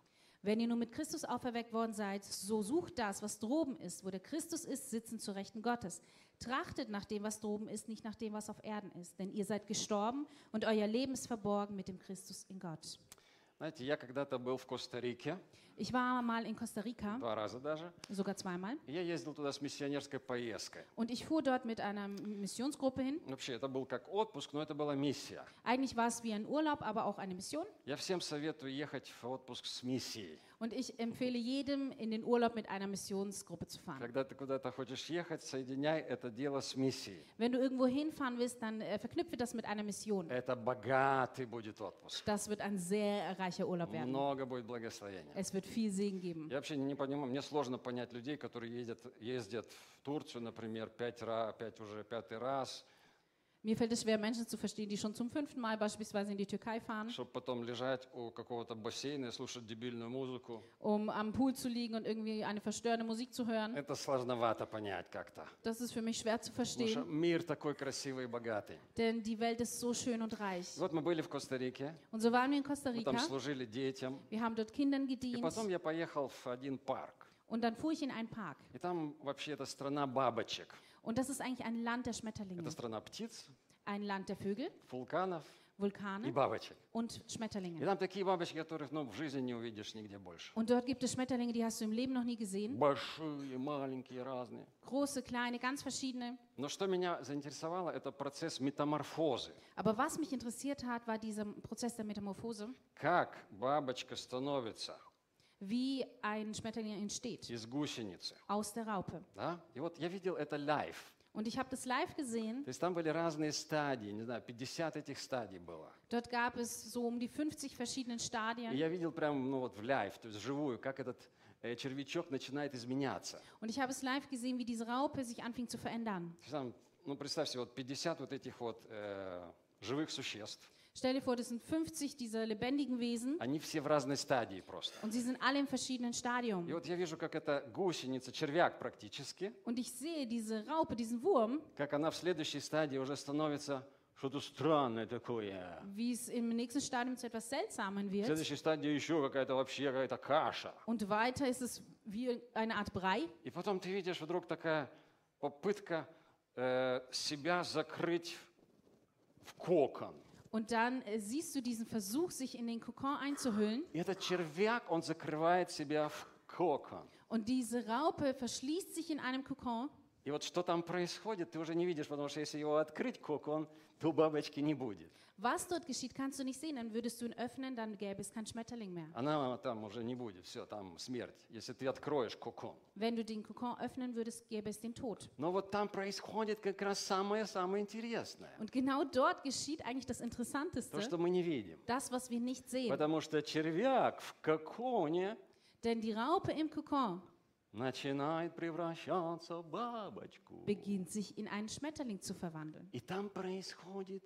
Wenn ihr nun mit Christus auferweckt worden seid, so sucht das, was droben ist, wo der Christus ist, sitzen zu Rechten Gottes. Trachtet nach dem, was droben ist, nicht nach dem, was auf Erden ist. Denn ihr seid gestorben und euer Leben ist verborgen mit dem Christus in Gott. Знаете, я когда-то был в Коста-Рике, Ich war mal in Costa Rica, два раза даже, sogar zweimal. и я ездил туда с миссионерской поездкой. Und ich fuhr dort mit einer Missionsgruppe hin. Вообще, это был как отпуск, но это была миссия. Eigentlich war es wie ein Urlaub, aber auch eine Mission. Я всем советую ехать в отпуск с миссией. Und ich empfehle jedem, in den Urlaub mit einer Missionsgruppe zu fahren. Когда ты куда-то хочешь ехать, соединяй это дело с миссией. Wenn du irgendwo hinfahren willst, dann äh, verknüpfe das mit einer Mission. Это богатый будет отпуск. Das wird ein sehr reicher Urlaub werden. Много будет благословения. Es wird viel Segen geben. Я вообще не понимаю, мне сложно понять людей, которые ездят, ездят в Турцию, например, пять раз, пять уже пятый раз, Mir fällt es schwer, Menschen zu verstehen, die schon zum fünften Mal beispielsweise in die Türkei fahren, чтобы потом лежать у какого-то бассейна и слушать дебильную музыку. um am Pool zu liegen und irgendwie eine verstörende Musik zu hören. Это сложновато понять как-то. Das ist für mich schwer zu Потому что verstehen, мир такой красивый и богатый. denn die Welt ist so schön und reich. Вот мы были в Коста-Рике, Und so waren wir in Costa мы там Rica. служили детям. Wir haben dort Kindern И gedient потом я поехал в один парк. und dann fuhr ich in einen Park. И там вообще это страна бабочек. Und das ist eigentlich ein Land der Schmetterlinge, Это страна птиц, ein Land der Vögel, вулканов и Vulkane бабочек. und И Schmetterlinge. там такие бабочки, которых ну, в жизни не увидишь нигде больше. Und dort gibt es Schmetterlinge, die hast du im Leben noch nie gesehen. Большие, маленькие, разные. Große, kleine, ganz verschiedene. Но что меня заинтересовало, это процесс метаморфозы. Aber was mich interessiert hat, war dieser Prozess der Metamorphose, Как бабочка становится wie ein Schmetterling entsteht из гусеницы. aus der Raupe. Да? И вот я видел это live. Und ich habe das live gesehen. То есть там были разные стадии, не знаю, пятьдесят этих стадий было. Dort gab es so um die fünfzig verschiedenen И Stadien. я видел прям, ну вот в live, то есть вживую, как этот э, червячок начинает изменяться. Und ich habe es live gesehen, wie diese Raupe sich anfing zu verändern. То есть там, ну представьте, вот пятьдесят вот этих вот э, живых существ. Stell dir vor, das sind fünfzig dieser lebendigen Wesen Они все в разной стадии просто. und sie sind alle im verschiedenen Stadium. И вот я вижу, как эта гусеница, червяк практически, Und ich sehe diese Raupe, diesen Wurm, как она в следующей стадии уже становится что-то странное такое. wie es im nächsten Stadium zu etwas Seltsamem В wird. следующей стадии еще какая-то вообще какая-то каша. Und weiter ist es wie eine Art Brei. И потом ты видишь вдруг такая попытка э, себя закрыть в кокон. Und dann äh, siehst du diesen Versuch, sich in den Kokon einzuhüllen. И этот червяк, он закрывает себя в кокон. Und diese Raupe verschließt sich in einem Kokon. И вот что там происходит, ты уже не видишь, потому что если его открыть кокон, то бабочки не будет. Was dort geschieht, kannst du nicht sehen. Dann würdest du ihn öffnen, dann gäbe es kein Schmetterling mehr. Она там уже не будет, все, там смерть, если ты откроешь кокон. Wenn du den Kokon öffnen würdest, gäbe es den Tod. Но вот там происходит как раз самое-самое интересное. Und genau dort geschieht eigentlich das Interessanteste, То, что мы не видим. das, was wir nicht sehen. Потому что червяк в коконе Denn die Raupe im Kokon начинает превращаться в бабочку. beginnt sich in einen Schmetterling zu verwandeln. И там происходит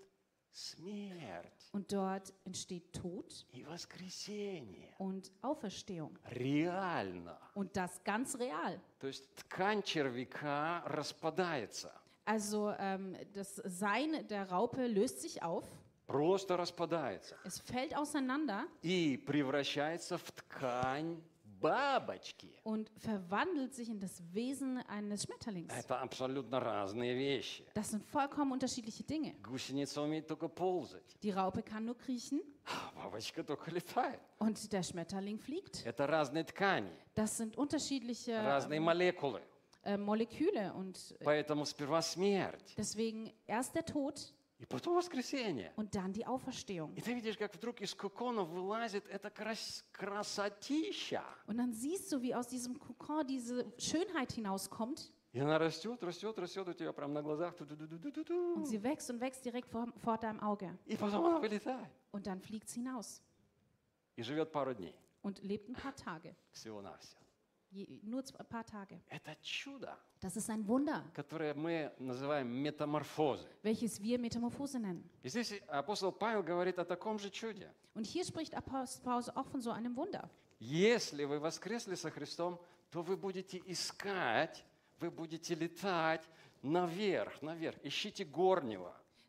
смерть Und dort entsteht Tod и воскресение. und Auferstehung. Реально. Und das ganz real. То есть ткань червяка распадается. Also ähm, das Sein der Raupe löst sich auf. Просто распадается. Es fällt auseinander И превращается в ткань бабочки. und verwandelt sich in das Wesen eines Schmetterlings. Это абсолютно разные вещи. Das sind vollkommen unterschiedliche Dinge. Гусеница умеет только ползать, Die Raupe kann nur kriechen а бабочка только летает. und der Schmetterling fliegt. Это разные ткани, Das sind unterschiedliche разные молекулы. äh, Moleküle und äh, Поэтому сперва смерть, deswegen erst der Tod и потом воскресение. und dann die Auferstehung. И ты видишь, как вдруг из кокона вылазит эта крас- красотища. Und dann siehst du, wie aus diesem Kokon diese Schönheit hinauskommt И она растет, растет, растет у тебя прямо на глазах. Ту-ду-ду-ду-ду-ду. und sie wächst und wächst direkt vor, vor deinem Auge. И потом она вылетает. Und dann fliegt sie hinaus И живет пару дней. und lebt ein paar Tage. Всего-навсего. Je, nur zwei, ein paar Tage. Это чудо, Das ist ein Wunder, которое мы называем метаморфозой. welches wir Metamorphose nennen. И здесь апостол Павел говорит о таком же чуде. Und hier spricht Apostel Paulus auch von so einem Wunder. Если вы воскресли со Христом, то вы будете искать, вы будете летать наверх, наверх. Ищите горнего.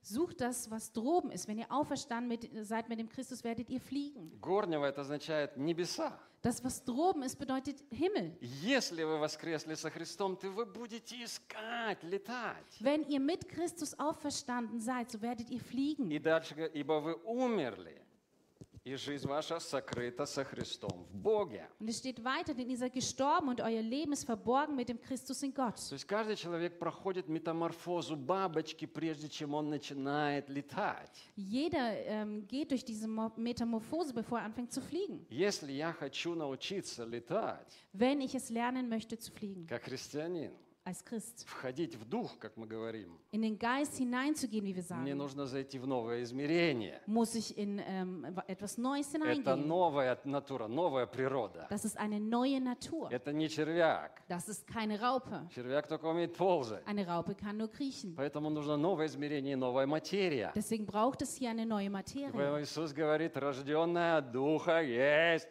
Sucht das, was droben ist. Wenn ihr auferstanden mit, seid mit dem Christus, werdet ihr fliegen. Горнего это означает небеса. Das, was droben ist, bedeutet Himmel. Если вы воскресли со Христом, то вы будете искать, летать. Wenn ihr mit Christus auferstanden seid, so werdet ihr fliegen. И дальше, говорит, ибо вы умерли, и жизнь ваша сокрыта со Христом в Боге. Und es steht weiter, denn ihr seid gestorben und euer Leben ist verborgen mit dem Christus in Gott. То есть каждый человек проходит метаморфозу бабочки, прежде чем он начинает летать. Jeder ähm, geht durch diese Mo- Metamorphose, bevor er anfängt zu fliegen. Если я хочу научиться летать, Wenn ich es lernen möchte zu fliegen, как христианин, als Christ, входить в дух, как мы говорим, in den Geist hineinzugehen, wie wir мне sagen, нужно зайти в новое измерение. muss ich in ähm, etwas Neues Это hineingehen. новая натура, новая природа. Das ist eine neue Natur. Это не червяк. Das ist keine Raupe. Червяк только умеет ползать. Eine Raupe kann nur kriechen. Поэтому нужно новое измерение, новая материя. Deswegen braucht es hier eine neue Поэтому Materie. Иисус говорит, рожденная от Духа есть.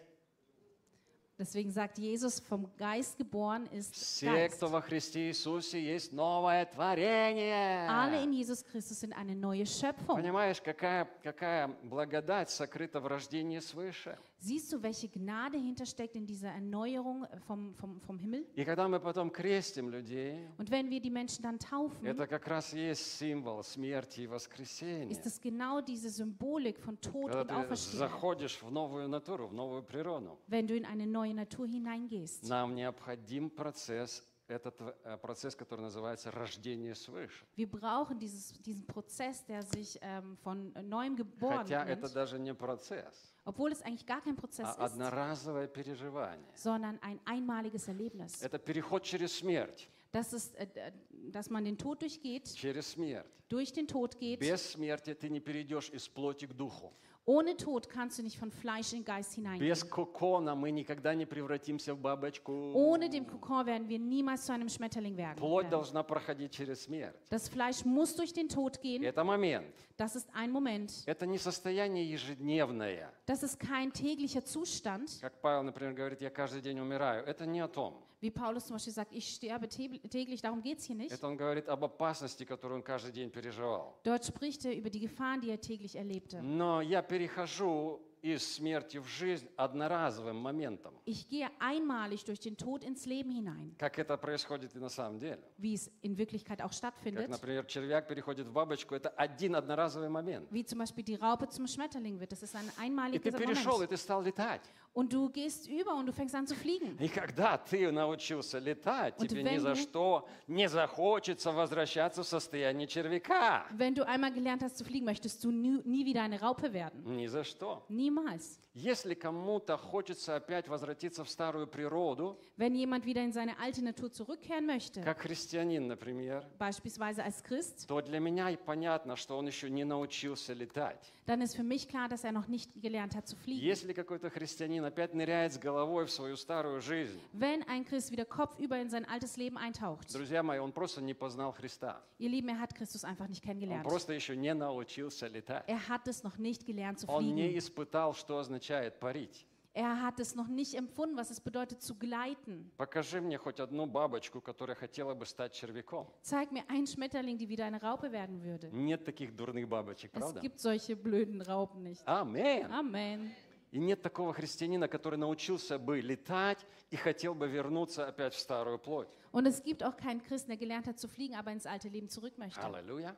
Deswegen sagt Jesus, vom Geist geboren ist Все, Geist. кто во Христе Иисусе, есть новое творение. Alle in Jesus Christus sind eine neue Schöpfung. Понимаешь, какая, какая благодать сокрыта в рождении свыше. Siehst du, welche Gnade hintersteckt in dieser Erneuerung vom, vom, vom Himmel? И когда мы потом крестим людей, Und wenn wir die Menschen dann taufen, это как раз и есть символ смерти и воскресения. ist es genau diese Symbolik von Tod Когда und ты Auferstehung. заходишь в новую натуру, в новую природу, Wenn du in eine neue Natur hineingehst. нам необходим процесс, этот э, процесс, который называется рождение свыше. Wir brauchen dieses, diesen Prozess, der sich ähm, von neuem geboren Хотя это nennt, даже не процесс, obwohl es eigentlich gar kein Prozess а ist, одноразовое переживание. sondern ein einmaliges Erlebnis. Это переход через смерть, Das ist, äh, äh, dass man den Tod durchgeht, через смерть. durch den Tod geht. Без смерти ты не перейдешь из плоти к духу. Ohne Tod kannst du nicht von Fleisch in Geist hineingehen. Без кокона мы никогда не превратимся в бабочку. Ohne den Kokon werden wir niemals zu einem Schmetterling werden. Плоть должна проходить через смерть. Das Fleisch muss durch den Tod gehen. Это момент. Das ist ein Moment. Это не состояние ежедневное. Das ist kein täglicher Zustand. Как Павел, например, говорит, я каждый день умираю. Это не о том. Wie Paulus zum Beispiel sagt, ich sterbe täglich, darum geht es hier nicht. Это он говорит об опасности, которую он каждый день переживал. Dort spricht er über die Gefahren, die er täglich erlebte. Но я перехожу из смерти в жизнь одноразовым моментом. Ich gehe einmalig durch den Tod ins Leben hinein, Как это происходит и на самом деле. wie es in Wirklichkeit auch Как, stattfindet. например, червяк переходит в бабочку. Это один одноразовый момент. Wie zum Beispiel die Raupe zum Schmetterling wird. Das ist ein И ты einmaliger перешел, и Moment. ты стал летать. Und du gehst über und du fängst an zu fliegen. И когда ты научился летать, Und тебе wenn ни за du- что не захочется возвращаться в состояние червяка. Wenn du einmal gelernt hast zu fliegen, möchtest du nie, nie wieder eine Raupe werden. Ни за что. Niemals. Если кому-то хочется опять возвратиться в старую природу, Wenn jemand wieder in seine alte Natur zurückkehren möchte, как христианин, например, beispielsweise als Christ, то для меня и понятно, что он еще не научился летать. dann ist für mich klar, dass er noch nicht gelernt hat zu fliegen. Если какой-то христианин опять ныряет с головой в свою старую жизнь, Wenn ein Christ wieder kopfüber in sein altes Leben eintaucht, друзья мои, он просто не познал Христа. ihr Lieben, er hat Christus einfach nicht Он kennengelernt. просто еще не научился летать. Er hat es noch nicht gelernt zu Он не fliegen. испытал, что означает парить. Er hat es noch nicht empfunden, was es bedeutet zu gleiten. Покажи мне хоть одну бабочку, которая хотела бы стать червяком. Zeig mir einen Schmetterling, die wieder eine Raupe werden würde. Нет таких дурных бабочек, Es правда? gibt solche blöden Raupen nicht. Амен. Amen. И нет такого христианина, который научился бы летать и хотел бы вернуться опять в старую плоть. Und es gibt auch keinen Christen, der gelernt hat zu fliegen, aber ins alte Leben zurück möchte. Аллилуйя.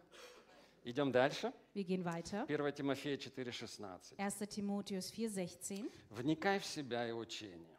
Идем дальше. Wir gehen weiter. первое Тимофея четыре шестнадцать. erster Timotheus vier sechzehn. Вникай в себя и учение.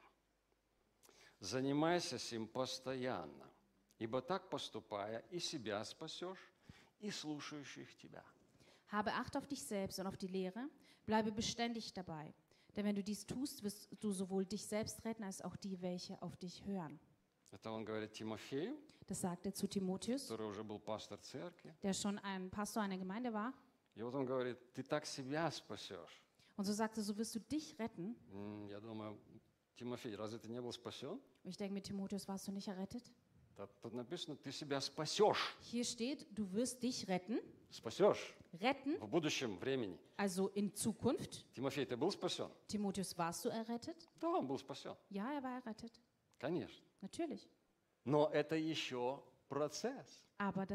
Занимайся сим постоянно, ибо так поступая и себя спасешь, и слушающих тебя. Habe Acht auf dich selbst und auf die Lehre. Bleibe beständig dabei. Denn wenn du dies tust, wirst du sowohl dich selbst retten, als auch die, welche auf dich hören. Это он говорит Тимофею, Das sagt er zu Timotheus, который уже был пастор церкви. der schon ein Pastor einer Gemeinde war. И вот он говорит, ты так себя спасешь. Und so sagt er, so wirst du dich retten. М, Я думаю, Тимофей, разве ты не был спасен? Und ich denke mir, Timotheus, warst du nicht errettet? Тут тут написано, ты себя спасешь. Hier steht, du wirst dich retten. Спасешь Retten, в будущем времени. also in Zukunft. Тимофей, ты был спасен? Timotheus, warst du errettet? Да, он был спасен. Ja, er war errettet. Конечно. Natürlich. Но это еще процесс. Aber das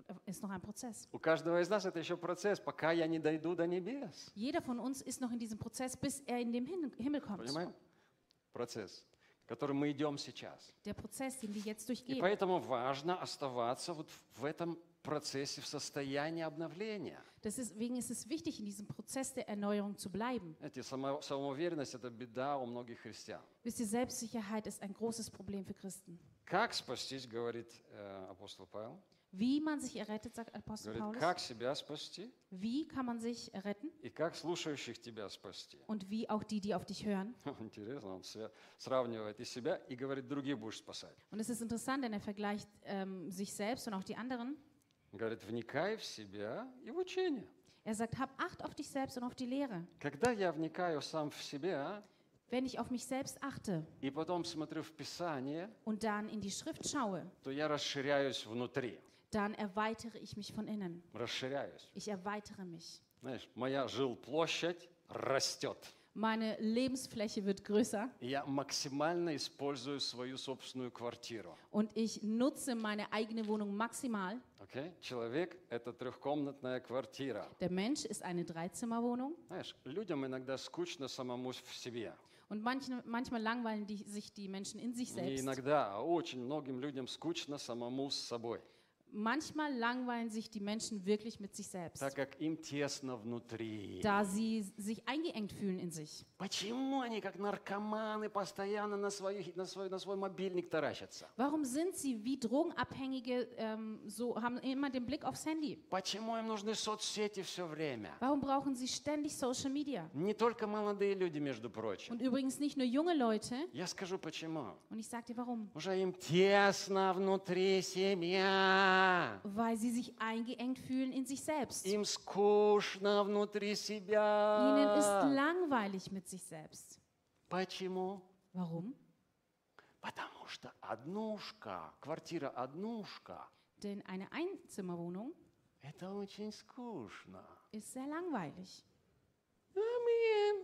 ist noch ein Prozess. У каждого из нас это еще процесс, пока я не дойду до небес. Jeder von uns ist noch in diesem Prozess, bis er in den Hin- Himmel kommt. Понимаем? Процесс, который мы идем сейчас. Der Prozess, den wir jetzt И durchgehen. поэтому важно оставаться вот в этом процессе, в состоянии обновления. Deswegen ist es wichtig, in diesem Prozess der Erneuerung zu bleiben. Знаете, само- самоуверенность – это беда у многих христиан. Wisst ihr, Selbstsicherheit ist ein großes Problem für Christen. Как спастись, говорит э, апостол Павел. Wie man sich errettet, sagt Apostel Говорит, Paulus. как себя спасти Wie kann man sich erretten? и как слушающих тебя спасти. Und wie auch die, die auf dich hören. Интересно, он свя- сравнивает и себя и говорит, других будешь спасать. Und es ist interessant, denn er vergleicht ähm, sich selbst und auch die anderen. Говорит, вникай в себя и в учение. Er sagt, hab Acht auf dich selbst und auf die Lehre. Когда я вникаю сам в себя Wenn ich auf mich selbst achte и потом смотрю в Писание, und dann in die Schrift schaue, то я расширяюсь внутри. dann erweitere ich mich von innen. Расширяюсь. Ich erweitere mich. Знаешь, моя жилплощадь растет. Meine Lebensfläche wird größer И я максимально использую свою собственную квартиру. und ich nutze meine eigene Wohnung maximal. Okay? Человек – это трехкомнатная квартира. Der Mensch ist eine Dreizimmerwohnung Знаешь, людям иногда скучно самому в себе. und manche, manchmal langweilen die, sich die Menschen in sich Не selbst. иногда, а очень многим людям скучно самому с собой. Manchmal langweilen sich die Menschen wirklich mit sich selbst, Так как им тесно внутри. da sie sich eingeengt fühlen in sich. Почему они, как наркоманы, постоянно на, своих, на, свой, на свой мобильник таращатся? Warum sind sie wie Drogenabhängige, ähm, so haben immer den Blick aufs Handy? Почему им нужны соцсети все время? Warum brauchen sie ständig Social Media? Не только молодые люди, между прочим. Und übrigens nicht nur junge Leute. Я скажу почему. Und ich sage dir warum. Уже им тесно внутри себя. Weil sie sich eingeengt fühlen in sich selbst. Им скучно внутри себя. Ihnen ist langweilig mit sich selbst. Почему? Warum? Потому что однушка, квартира однушка, Denn eine Einzimmerwohnung это очень скучно. ist sehr langweilig. Аминь.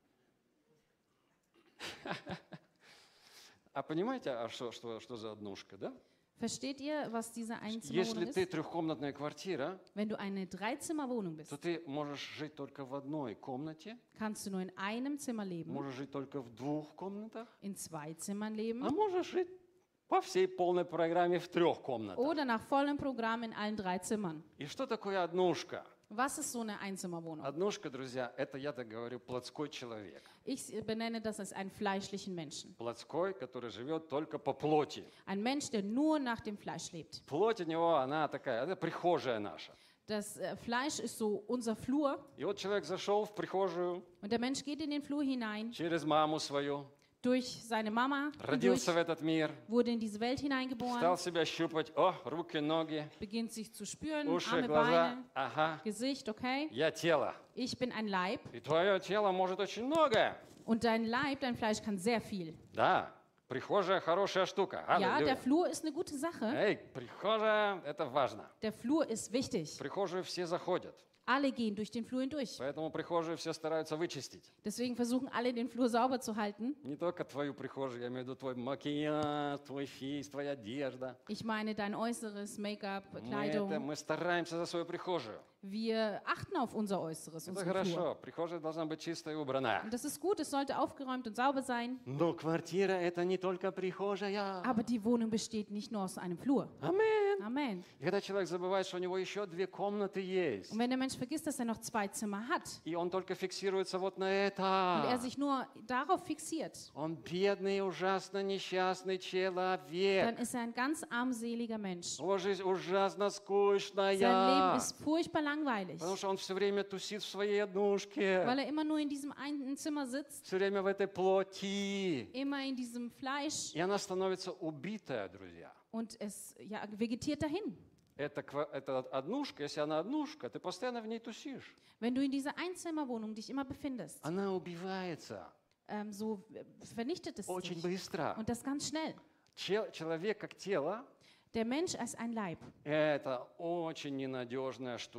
А понимаете, а что, что, что за однушка, да? Versteht ihr, was diese Einzimmerwohnung Если ты ist? трехкомнатная квартира, Wenn du eine Dreizimmerwohnung bist, то ты можешь жить только в одной комнате, kannst du nur in einem Zimmer leben, можешь жить только в двух комнатах, in zwei Zimmern leben а можешь жить по всей полной программе в трех комнатах. oder nach vollem Programm in allen drei Zimmern. И что такое однушка? Was ist so eine Einzimmerwohnung? Однушка, друзья, это, я так говорю, плотской человек. Ich benenne das als einen fleischlichen Menschen. Плотской, который живет только по плоти. Ein Mensch, der nur nach dem Fleisch lebt. Плоть у него, она такая, это прихожая наша. Das äh, Fleisch ist so unser Flur. И вот человек зашел в прихожую Und der Mensch geht in den Flur hinein, через маму свою, durch seine Mama, родился в durch, этот мир, wurde in diese Welt hineingeboren, стал себя щупать, о, руки, ноги, beginnt sich zu spüren, уши, Arme, глаза, Beine, ага, Gesicht, okay? я тело. Ich bin ein Leib И твое тело может очень многое. und dein Leib, dein Fleisch kann sehr viel. Да, прихожая хорошая штука. Ja, der Аллилуйя. Flur ist eine gute Sache. Эй, прихожая, это важно. Der Flur ist wichtig. В прихожую все заходят, Alle gehen durch den Flur hindurch. поэтому прихожую все стараются вычистить. Deswegen versuchen alle, den Flur sauber zu halten. Не только твою прихожую, я имею в виду твой макияж, твой фейс, твоя одежда. Ich meine dein Äußeres, Make-up, Мы, это, Kleidung. мы стараемся за свою прихожую. Wir achten auf unser Äußeres, Это unseren хорошо, Flur. прихожая должна быть чистая и убрана. Und das ist gut, es sollte aufgeräumt und sauber sein. Но квартира это не только прихожая. Aber die Wohnung besteht nicht nur aus einem Flur. Amen. Amen. И когда человек забывает, что у него еще две комнаты есть, Und wenn der Mensch vergisst, dass er noch zwei Zimmer hat и он только фиксируется вот на und er это, sich nur darauf fixiert, он бедный, ужасно несчастный dann человек. ist er ein ganz armseliger Mensch. Его жизнь ужасно Sein Leben скучная, ist furchtbar langweilig, потому что он все время тусит в своей однушке, weil er immer nur in diesem einen Zimmer sitzt, все время в этой плоти. immer in diesem Fleisch И она становится убитая, друзья. und es ja, vegetiert dahin. Это, ква- это однушка, если она однушка, ты постоянно в ней тусишь. Wenn du in dieser Einzimmerwohnung dich immer befindest, Она убивается ähm, so äh, vernichtet es очень dich. быстро. Und das ganz schnell. Чел- человек как тело Der Mensch als ein Leib – это очень ненадежная штука.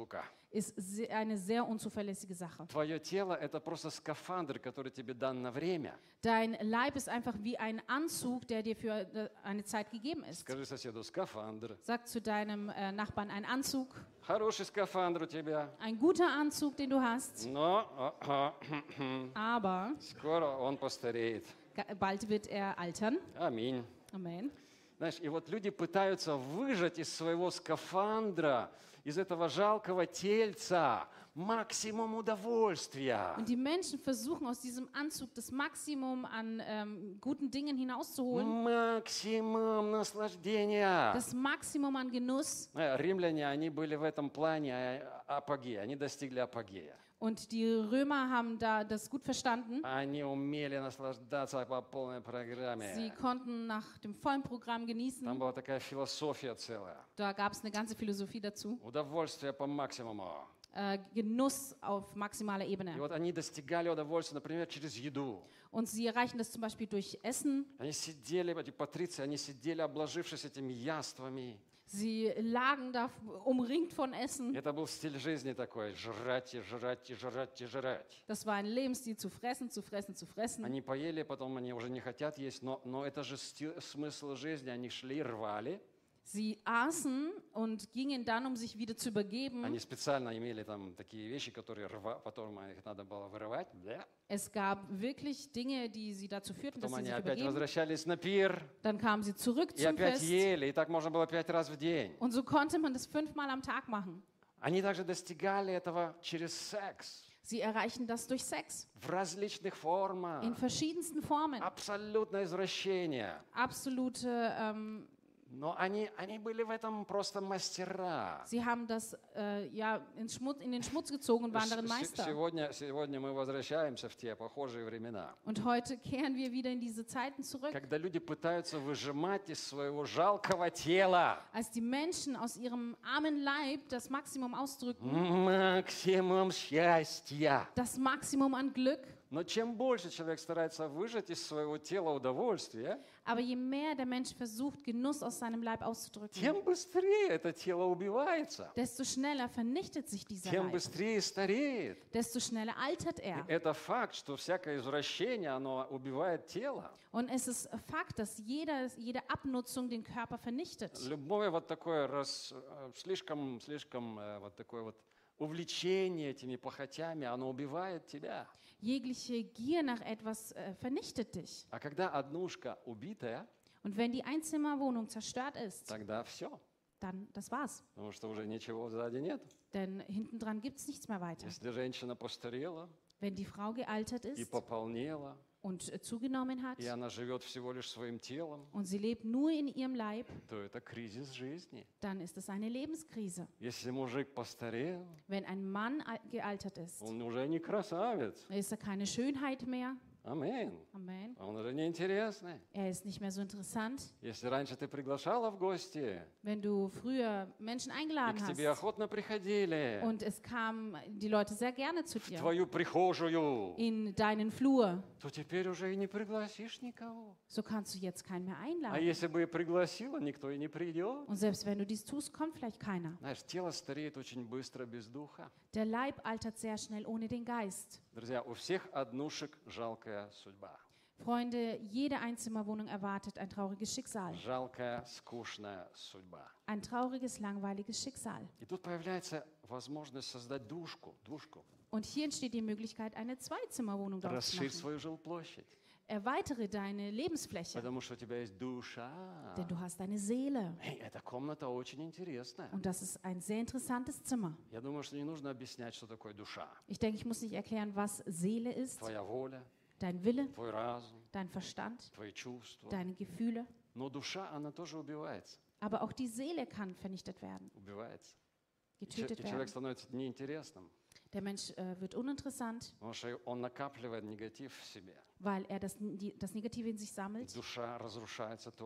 ist se- eine sehr unzuverlässige Sache. Твое тело – это просто скафандр, который тебе дан на время. Dein Leib ist einfach wie ein Anzug, der dir für äh, eine Zeit gegeben ist. Скажи соседу, скафандр. Sag zu deinem äh, Nachbarn ein Anzug, Хороший скафандр у тебя. ein guter Anzug, den du hast, Но а, а, aber скоро он постареет. ga- bald wird er altern. Аминь. Amen. Знаешь, и вот люди пытаются выжать из своего скафандра, из этого жалкого тельца, максимум удовольствия. Und die Menschen versuchen aus diesem Anzug das Maximum an ähm, guten Dingen hinauszuholen, Максимум наслаждения. das Maximum an Genuss. Э, Римляне, они были в этом плане э, апогея, они достигли апогея. Und die Römer haben da das gut verstanden. Они умели наслаждаться по полной Sie программе. konnten nach dem vollen Programm genießen. Там была такая философия целая. Da gab es eine ganze Philosophie dazu. Удовольствие по максимуму. Äh, Genuss auf maximaler И Ebene. вот они достигали удовольствия, например, через еду. Und sie erreichen das zum Beispiel durch Essen. Они сидели, эти патриции, они сидели, обложившись этими яствами. Sie lagen da umringt von Essen. Это был стиль жизни такой. Жрать и жрать и жрать и жрать. Das war ein Lebensstil, zu fressen, zu fressen, zu fressen. Они поели, потом они уже не хотят есть, но, но это же сти- смысл жизни. Они шли, рвали. Sie aßen und gingen dann, um sich wieder zu übergeben. Они специально имели там такие вещи, которые рва, потом их надо было вырывать. Да. Es gab wirklich Dinge, die sie dazu führten, dass Потом sie они sich опять übergeben. возвращались на пир. Dann kamen sie zurück И zum опять Fest. ели. И так можно было пять раз в день. Und so konnte man das fünfmal am Tag machen. Они также достигали этого через секс. Sie erreichen das durch Sex В различных формах. in verschiedensten Formen. Абсолютное извращение. Absolute, ähm, Но они, они были в этом просто мастера. sie haben das äh, ja ins Schmutz, in den Schmutz gezogen und waren darin С- Meister. Сегодня, сегодня мы возвращаемся в те похожие времена, Und heute kehren wir wieder in diese Zeiten zurück, когда люди пытаются выжимать из своего жалкого тела als die Menschen aus ihrem armen Leib das Maximum ausdrücken, максимум счастья. das Maximum an Glück. Но чем больше человек старается выжать из своего тела удовольствие, Aber je mehr der Mensch versucht, Genuss aus seinem Leib auszudrücken, тем быстрее это тело убивается, desto schneller vernichtet sich dieser тем Leib, быстрее стареет. desto schneller altert er. Это факт, что всякое извращение, оно убивает тело. Und es ist Fakt, dass jeder, jede Abnutzung den Körper vernichtet. Любое вот такое рас, э, слишком, слишком э, вот такое вот увлечение этими похотями, оно убивает тебя. Jegliche Gier nach etwas äh, vernichtet dich. А когда однушка убитая, Und wenn die Einzimmerwohnung zerstört ist, тогда все, dann das war's. потому что уже ничего сзади нет. Denn hinten dran gibt es nichts mehr weiter. Если женщина постарела Wenn die Frau gealtert и ist пополнела, und äh, zugenommen hat и она живет всего лишь своим телом, und sie lebt nur in ihrem Leib, то это кризис жизни. dann ist es eine Lebenskrise. Если мужик постарел, Wenn ein Mann al- gealtert ist, он уже не красавец. ist er keine Schönheit mehr. Аминь. Amen. Он уже не интересный. Er ist nicht mehr so interessant. Если раньше ты приглашала в гости, Wenn du früher Menschen и eingeladen к тебе hast охотно приходили, und es kamen die Leute sehr gerne zu в dir твою прихожую, in deinen Flur, то теперь уже и не пригласишь никого. so kannst du jetzt keinen mehr А einladen. если бы и пригласила, никто и не придет. Und selbst wenn du dies tust, kommt vielleicht keiner. Знаешь, тело стареет очень быстро без духа. Der Leib altert sehr schnell ohne den Geist. Друзья, у всех однушек жалкая судьба. Freunde, jede Einzimmerwohnung erwartet ein trauriges Schicksal. Жалкая, скучная судьба. Ein trauriges, langweiliges Schicksal. И тут появляется возможность создать душку, душку. Und hier entsteht die Möglichkeit, eine Zweizimmerwohnung daraus zu Расширь machen. свою жилплощадь, Erweitere deine Lebensfläche, потому что у тебя есть душа. denn du hast eine Seele. Эй, эта комната очень интересная. Und das ist ein sehr interessantes Zimmer. Я думаю, что не нужно объяснять, что такое душа. Ich denke, ich muss nicht erklären, was Seele ist. Твоя воля, Dein Wille, твой разум, dein Verstand, твои чувства. deine Gefühle. Но душа, она тоже убивается. Aber auch die Seele kann vernichtet werden, Убивается. И, че- getötet и человек werden. становится неинтересным, Der Mensch äh, wird uninteressant, потому что он накапливает негатив в себе. weil er das, die, das Negative in sich И sammelt. душа разрушается тоже.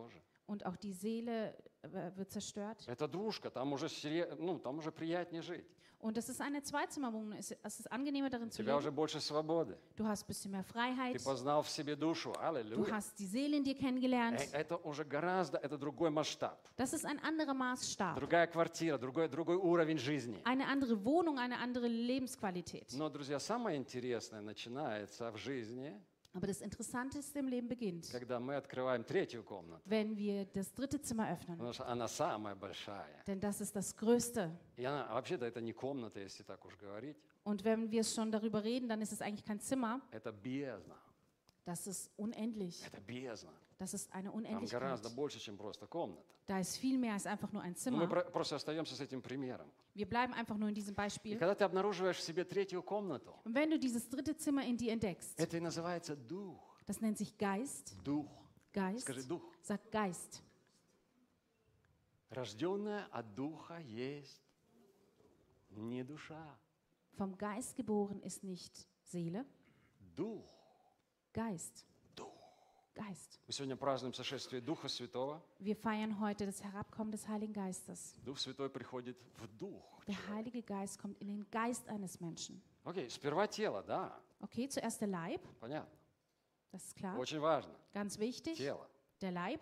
Und auch die Seele äh, wird zerstört. Это двушка, там уже, сере- ну, там уже приятнее жить. Und das ist eine Zweizimmerwohnung. Es es ist angenehmer darin У zu тебя уже leben. больше свободы. Du hast ein bisschen mehr Ты Freiheit. познал в себе душу. Du Аллилуйя. hast die Seele in dir kennengelernt. Э, Это уже гораздо, это другой масштаб. Das ist ein anderer Maßstab. Другая квартира, другой, другой уровень жизни. Eine andere Wohnung, eine andere Lebensqualität. Но, друзья, самое интересное начинается в жизни, Aber das Interessanteste im Leben beginnt, когда мы открываем третью комнату. wenn wir das dritte Zimmer öffnen. Потому что она самая большая. Denn das ist das Größte. И она, а вообще-то это не комната, если так уж говорить. Und wenn wir schon darüber reden, dann ist es eigentlich kein Zimmer. Это бездна. Das ist unendlich. Это бездна. Das ist eine Там Unendlichkeit. гораздо больше, чем просто комната. Da ist viel mehr als einfach nur ein Но Zimmer. мы про- просто остаемся с этим примером. Wir bleiben einfach nur in diesem И Beispiel. когда ты обнаруживаешь в себе третью комнату, Und wenn du dieses dritte Zimmer in dir entdeckst, это и называется дух. das nennt sich Geist. Дух. Geist. Скажи дух. Sag Geist. Рожденная от духа есть не душа. Vom Geist geboren ist nicht Seele, Дух. Geist. Geist. Мы сегодня празднуем сошествие Духа Святого. Wir feiern heute das Herabkommen des Heiligen Geistes. Дух Святой приходит в дух. Der Heilige Geist kommt in den Geist eines Menschen. Окей, сперва тело, да, Okay, zuerst der Leib, понятно. das ist klar. Очень важно. Ganz wichtig, Тело. der Leib.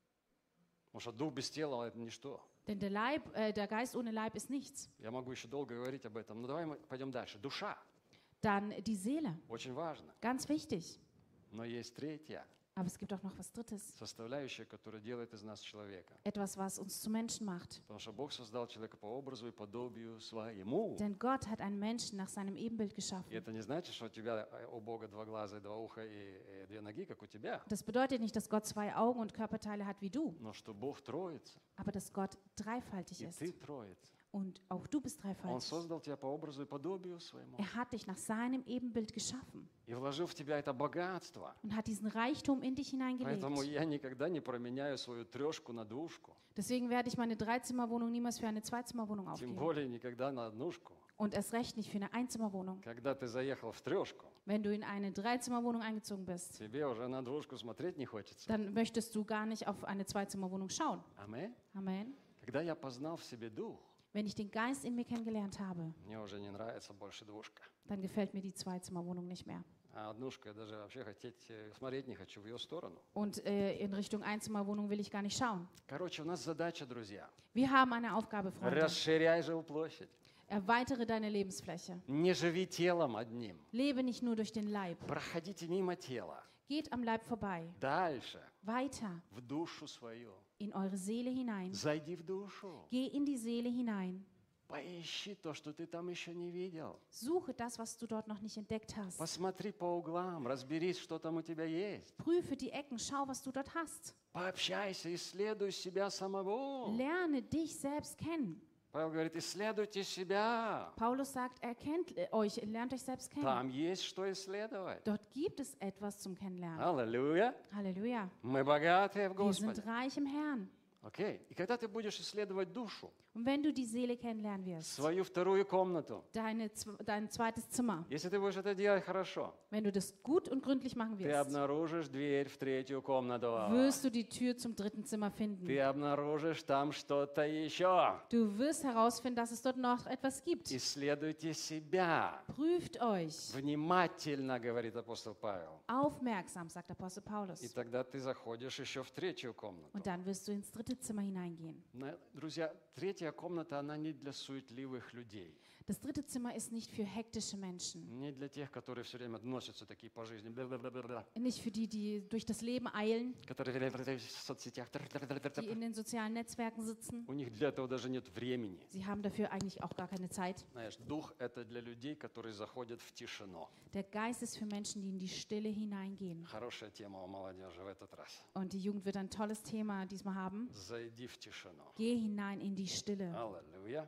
Потому что дух без тела – это ничто. Denn der Leib, äh, der Geist ohne Leib ist nichts. Я могу еще долго говорить об этом, но давай мы пойдем дальше. Душа. Dann die Seele, Очень важно. ganz wichtig. Но есть третья Aber es gibt auch noch was Drittes. составляющая, которая делает из нас человека. Etwas, was uns zu Menschen macht. Потому что Бог создал человека по образу и подобию своему. Denn Gott hat einen Menschen nach seinem Ebenbild И geschaffen. это не значит, что у тебя, э, у Бога два глаза, и два уха и, и две ноги, как у тебя. Das bedeutet nicht, dass Gott zwei Augen und Körperteile hat wie du, Но что Бог троица, aber dass Gott dreifaltig и ist. ты троица. Und auch du bist Он dreifaltig. создал тебя по образу и подобию своему. Er hat dich nach seinem Ebenbild geschaffen И вложил в тебя это богатство. und hat diesen Reichtum in dich hineingelegt. Поэтому я никогда не променяю свою трешку на двушку. Deswegen werde ich meine Dreizimmerwohnung niemals für eine Zweizimmerwohnung Тем aufgeben. более никогда на однушку. Und erst recht nicht für eine Einzimmerwohnung. Когда ты заехал в трешку, Wenn du in eine Dreizimmerwohnung eingezogen bist, тебе уже на двушку смотреть не хочется. dann möchtest du gar nicht auf eine Zweizimmerwohnung schauen. Аминь. Amen. Когда я познал в себе дух, Wenn ich den Geist in mir kennengelernt habe, мне уже не нравится больше двушка. dann gefällt mir die Zweizimmerwohnung nicht mehr. А однушка я даже вообще хотеть, э, смотреть не хочу в ее сторону. Und äh, in Richtung Einzimmerwohnung will ich gar nicht schauen. Короче, у нас задача, друзья. Wir haben eine Aufgabe, Freunde. Расширяй жилплощадь. Erweitere deine Lebensfläche. Не живи телом одним. Lebe nicht nur durch den Leib. Проходите мимо тела. Geht am Leib vorbei. Дальше. Weiter В душу свою. in eure Seele hinein. Зайди в душу. Geh in die Seele hinein. Поищи то, что ты там еще не видел. Suche das, was du dort noch nicht entdeckt hast. Посмотри по углам, разберись, что там у тебя есть. Prüfe die Ecken, schau, was du dort hast. Пообщайся, исследуй себя самого. Lerne dich selbst kennen. Павел говорит, исследуйте себя. Paulus sagt, erkennt äh, euch, lernt euch selbst kennen. Там есть что исследовать. Dort gibt es etwas zum Kennenlernen. Аллилуйя. Halleluja. Мы богатые в Wir Господе. sind reich im Herrn. Окей. И когда ты будешь исследовать душу, Und wenn du die Seele kennenlernen wirst, свою вторую комнату, deine, zw- dein zweites Zimmer, если ты будешь это делать хорошо, wenn du das gut und gründlich machen ты wirst, обнаружишь дверь в третью комнату. wirst du die Tür zum dritten Zimmer finden. Ты обнаружишь там что-то еще. Du wirst herausfinden, dass es dort noch etwas gibt. Исследуйте себя. Prüft euch. Внимательно, говорит апостол Павел. Aufmerksam, sagt Apostel И Paulus. тогда ты заходишь еще в третью комнату. Und dann wirst du ins dritte Zimmer hineingehen. На- Друзья, третья комната, она не для суетливых людей. Das dritte Zimmer ist nicht für hektische Menschen. Не для тех, которые все время носятся такие по жизни. бла-бла-бла-бла-бла, Nicht für die, die durch das Leben eilen, Которые в соцсетях. die in den sozialen Netzwerken sitzen. У них для этого даже нет времени. Sie haben dafür eigentlich auch gar keine Zeit. Знаешь, дух – это для людей, которые заходят в тишину. Der Geist ist für Menschen, die in die Stille hineingehen. Хорошая тема у молодежи в этот раз. Und die Jugend wird ein tolles Thema diesmal haben. Зайди в тишину. Geh hinein in die Stille. Аллилуйя.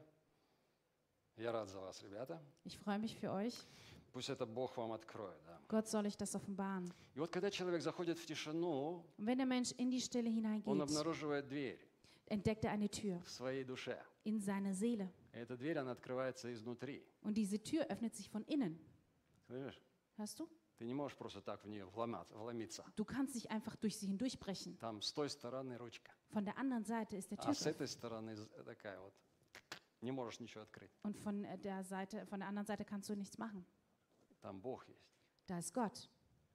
Я рад за вас, ребята. Ich freue mich für euch. Пусть это Бог вам откроет. Да. Gott soll euch das offenbaren. И вот когда человек заходит в тишину, Und wenn der Mensch in die Stille он hineingeht, обнаруживает дверь entdeckt er eine Tür в своей душе. in seine Seele. И эта дверь, она открывается изнутри. Und diese Tür öffnet sich von innen. Понимаешь? Hörst du? Ты не можешь просто так в нее вломаться, вломиться. Du kannst nicht einfach durch sie hindurchbrechen. Там с той стороны ручка. Von der anderen Seite ist der А с Türgriff. этой стороны з- такая вот. Не можешь ничего открыть. Und von äh, der Seite, von der anderen Seite kannst du nichts machen. Там Бог есть. Da ist Gott,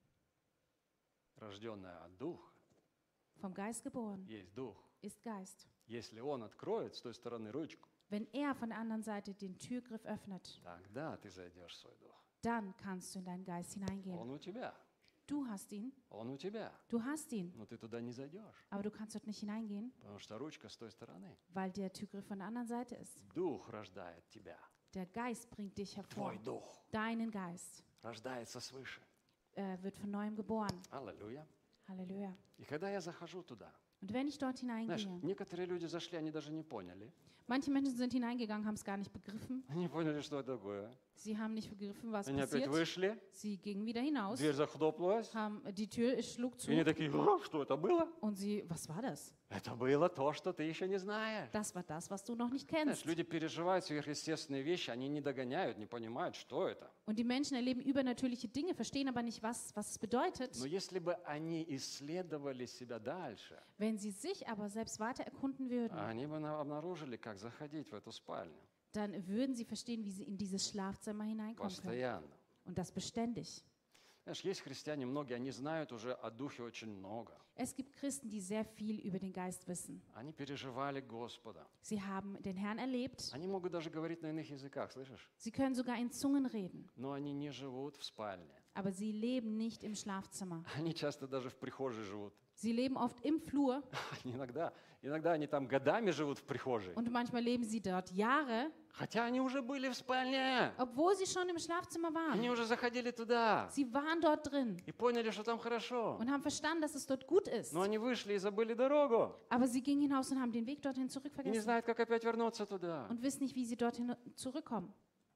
Рожденная от Духа. vom Geist geboren, Есть Дух. ist Geist. Если Он откроет с той стороны ручку, Wenn er von der anderen Seite den Türgriff öffnet, тогда ты зайдешь в свой Дух. dann kannst du in deinen Geist hineingehen. Он у тебя. Du hast ihn, Он у тебя. du hast ihn, Но ты туда не зайдешь, aber du kannst dort nicht hineingehen, потому что ручка с той стороны. weil der Türgriff von der anderen Seite ist. Дух рождает тебя. Der Geist bringt dich hervor. Твой Дух Deinen Geist рождается свыше. äh, wird von neuem geboren. Аллилуйя. Halleluja. И когда я захожу туда, Und wenn ich dort знаешь, hineingehe, некоторые люди зашли, они даже не поняли. manche Menschen sind hineingegangen, haben es gar nicht begriffen. Не поняли, что это такое. Sie haben nicht begriffen, was Они опять passiert. вышли, Sie gingen wieder hinaus, дверь захлопнулась, haben, die Tür schlug zu и они такие, «А, что это было? und sie, was war das? Это было то, что ты еще не знаешь. Das war das, was du noch nicht Знаешь, kennst. люди переживают сверхъестественные вещи, они не догоняют, не понимают, что это. Und die Menschen erleben übernatürliche Dinge, verstehen aber nicht, was, was es bedeutet. Но если бы они исследовали себя дальше, Wenn sie sich aber selbst weiter erkunden würden, они бы на- обнаружили, как заходить в эту спальню dann würden sie verstehen, wie sie in dieses Schlafzimmer hineinkommen können. постоянно. Und das beständig. Знаешь, есть христиане, многие, они знают уже о Духе очень много. Es gibt Christen, die sehr viel über den Geist wissen. Они переживали Господа. Sie haben den Herrn erlebt. Они могут даже говорить на иных языках, слышишь? Sie können sogar in Zungen reden. Но они не живут в спальне. Aber sie leben nicht im Schlafzimmer. Они часто даже в прихожей живут. Sie leben oft im Flur Иногда, иногда они там годами живут в прихожей. und manchmal leben sie dort Jahre, Хотя они уже были в спальне. obwohl sie schon im Schlafzimmer Они waren. уже заходили туда Sie waren dort drin и поняли, что там хорошо. und haben verstanden, dass es dort gut ist. Но они вышли и забыли дорогу. Aber sie gingen hinaus und haben den Weg dorthin И не zurückvergessen знают, как опять вернуться туда. und wissen nicht, wie sie dorthin zurückkommen.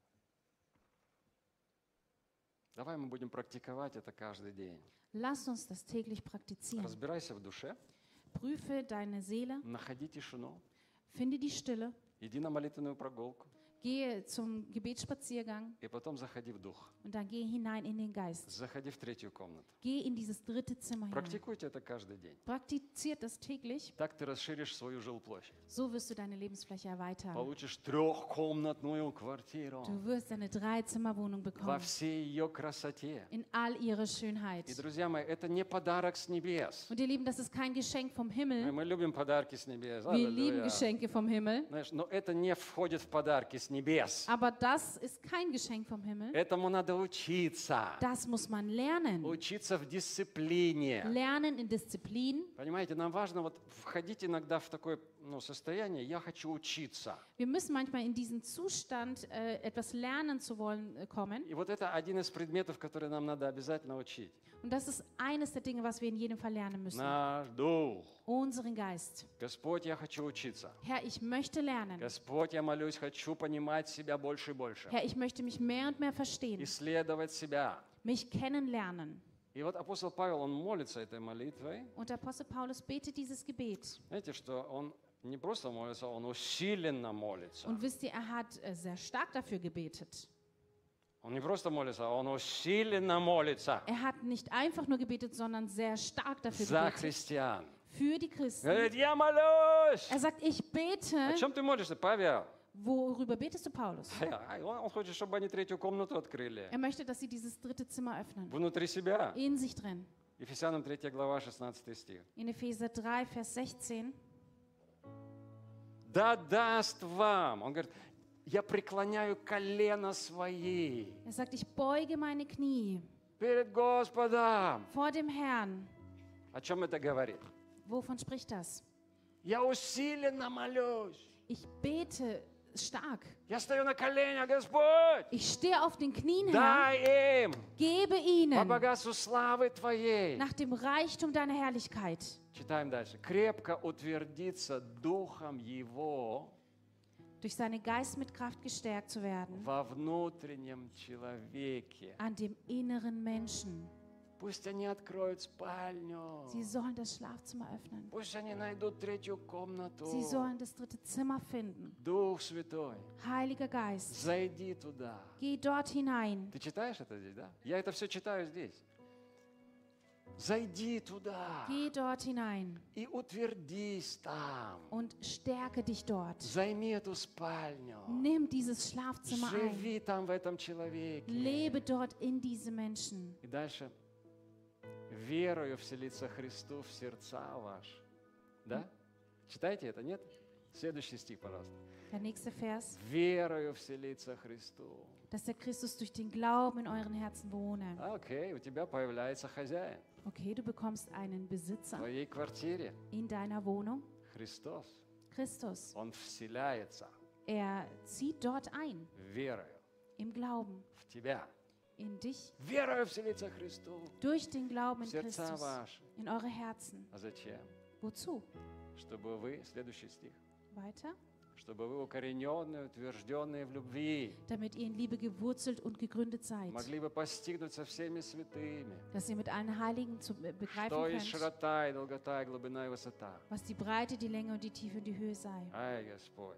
Давай мы будем практиковать это каждый день. Lass uns das täglich praktizieren. Разбирайся в душе, Prüfe deine Seele, находи тишину, finde die Stille, иди на молитвенную прогулку, gehe zum Gebetsspaziergang и потом заходи в дух. und dann gehe hinein in den Geist. Заходи в третью комнату. Geh in dieses dritte Zimmer hinein. Практикуйте это каждый день. Praktiziert das täglich, Так ты расширишь свою жилплощадь. so wirst du deine Lebensfläche erweitern. Получишь трехкомнатную квартиру Du wirst eine Dreizimmerwohnung во bekommen, всей ее красоте. in all ihrer Schönheit. И, друзья мои, это не подарок с небес. Und ihr Lieben, das ist kein Geschenk vom Himmel. Мы любим подарки с небес. Wir lieben Аллилуйя. Geschenke vom Himmel, Знаешь, но это не входит в подарки с небес. aber das ist kein Geschenk vom Himmel. Этому надо учиться. Das muss man lernen. Учиться в дисциплине. Lernen in Disziplin. Понимаете, нам важно вот входить иногда в такое ну, состояние, я хочу учиться. Wir müssen manchmal in diesen Zustand, äh, etwas lernen zu wollen, äh, kommen. И вот это один из предметов, который нам надо обязательно учить. Und das ist eines der Dinge, was wir in jedem Fall lernen müssen. Наш дух. Unseren Geist. Господь, я хочу учиться. Herr, ich möchte lernen. Господь, я молюсь, хочу понимать себя больше и больше. Herr, ich möchte mich mehr und mehr verstehen. Исследовать себя. Mich kennenlernen. И вот апостол Павел, он молится этой молитвой. Und der Apostel Paulus betet dieses Gebet. Знаете, что он не просто молится, он усиленно молится. Und wisst ihr, er hat äh, sehr stark dafür gebetet. Он не просто молится, он усиленно молится Er hat nicht einfach nur gebetet, sondern sehr stark dafür за gebetet. христиан. Für die Christen. Говорит, я молюсь. Er sagt, ich bete. О чем ты молишься, Павел? Worüber betest du, Paulus? А, Он он хочет, чтобы они третью комнату открыли. Er möchte, dass sie dieses dritte Zimmer öffnen. Внутри себя. In sich drin. Ефесянам третья глава, шестнадцатый стих. In Epheser drei, Vers sechzehn. Да даст вам. Он говорит, я преклоняю колено свои Er sagt, ich beuge meine Knie перед Господом. vor dem Herrn. О чем это говорит? Wovon spricht das? Я усиленно молюсь. Ich bete stark. Я стою на коленях, Господь. Ich stehe auf den Knien, Herr. Дай им Gebe по ihnen богатству славы Твоей. nach dem Reichtum deiner Herrlichkeit. Читаем дальше. Крепко утвердиться духом Его Durch seinen Geist mit Kraft gestärkt zu werden. во внутреннем человеке. An dem inneren Menschen. Пусть они откроют спальню. Sie sollen das Schlafzimmer öffnen. Пусть они найдут третью комнату. Sie sollen das dritte Zimmer finden. Дух Святой, Heiliger Geist, зайди туда. geh dort hinein. Ты читаешь это здесь, да? Я это все читаю здесь. Зайди туда Geh dort hinein и утвердись там. und stärke dich dort. Займи эту спальню. Nimm dieses Schlafzimmer ein. Живи там в этом человеке. Lebe dort in diese Menschen. И дальше. Верою вселиться Христу в сердца ваши. Да? Читайте это, нет? Следующий стих, пожалуйста. Der nächste Vers. Верою вселиться Христу. Dass der Christus durch den Glauben in euren Herzen wohne. Окей, у тебя появляется хозяин. Okay, du bekommst einen Besitzer В твоей квартире in deiner Wohnung. Христос. Christus. Он вселяется Er zieht dort ein. верою Im Glauben. в тебя. In dich. Верою вселиться Христу. Durch den Glauben in Сердца Christus. ваши. In eure Herzen. А зачем? Wozu? Чтобы вы, следующий стих, Weiter. чтобы вы укорененные, утвержденные в любви, Damit ihr in Liebe gewurzelt und gegründet seid. могли бы постигнуть со всеми святыми, Dass ihr mit allen Heiligen zu be- begreifen что есть könnt, широта и долгота и глубина и высота. was die Breite, die Länge und die Tiefe und die Höhe sei. Ай, Господь.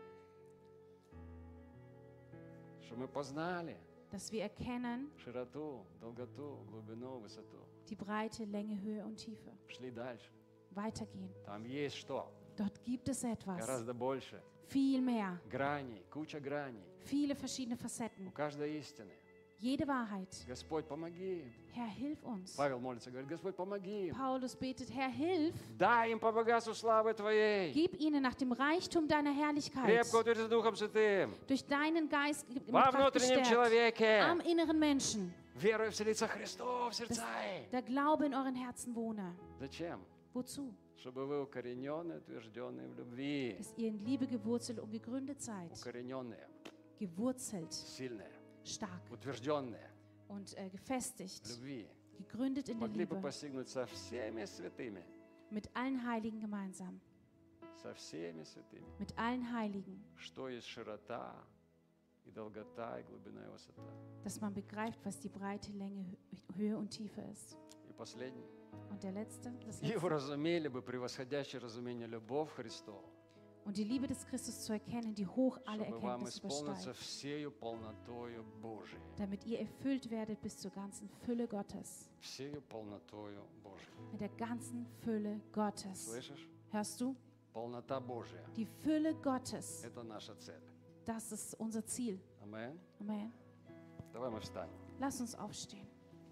Что мы познали Dass wir erkennen широту, долготу, глубину, высоту. die Breite, Länge, Höhe und Tiefe. Шли дальше. Weitergehen. Там есть что? Dort gibt es etwas. Гораздо больше. Viel mehr. Граней, куча граней. Viele verschiedene У Facetten. каждой истины. Jede Wahrheit. Господь, помоги им. Herr, hilf uns. Павел молится, говорит, Господь, помоги им. Paulus betet, Herr, hilf. Дай им по богатству славы Твоей. Gib ihnen nach dem Reichtum deiner Herrlichkeit. Крепко утверди Духом Святым. Durch deinen Geist mit Во Kraft внутреннем gestärkt. человеке. Am inneren Menschen. Верою вселиться Христу в сердца. Der Glaube in euren Herzen wohne. Зачем? Wozu? Чтобы вы укорененные, утвержденные в любви. Dass ihr in Liebe gewurzelt und gegründet seid. Укорененные, Gewurzelt. сильные, Stark. утвержденные Und äh, в gefestigt. любви. Gegründet in der Могли бы Liebe. постигнуть со всеми святыми. Mit allen Heiligen gemeinsam. Со всеми святыми. Mit allen Heiligen. Что есть широта и долгота и глубина и высота. Dass man begreift, was die Breite, Länge, Hö- Höhe und Tiefe ist. И последний. Und der letzte, das И letzte. уразумели бы превосходящее разумение любовь Христову, Und die Liebe des Christus zu erkennen, die hoch alle чтобы вам Erkenntnis исполниться übersteigt. всею полнотою Божией. Damit ihr erfüllt werdet bis zur ganzen Fülle Gottes. Всею полнотою Божией. Mit der ganzen Fülle Gottes. Слышишь? Hörst du? Полнота Божия. Die Fülle Gottes. Это наша цель. Das ist unser Ziel. Амен. Amen. Давай мы встанем. Lass uns aufstehen.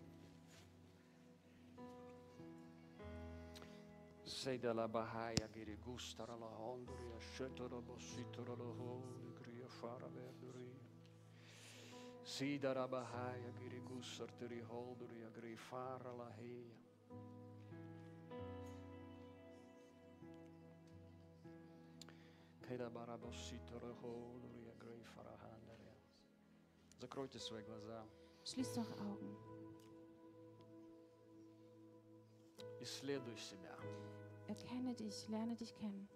Сейда ла бахая гири густара ла хондури, шетора боситора ла холи, грия фара вердури. Сида ра бахая гири гусар тери холдури, гри фара ла хея. Кеда бара боситора холдури, гри фара хандари. Закройте свои глаза. Schließt eure Augen. Исследуй себя. Erkenne dich, lerne dich kennen.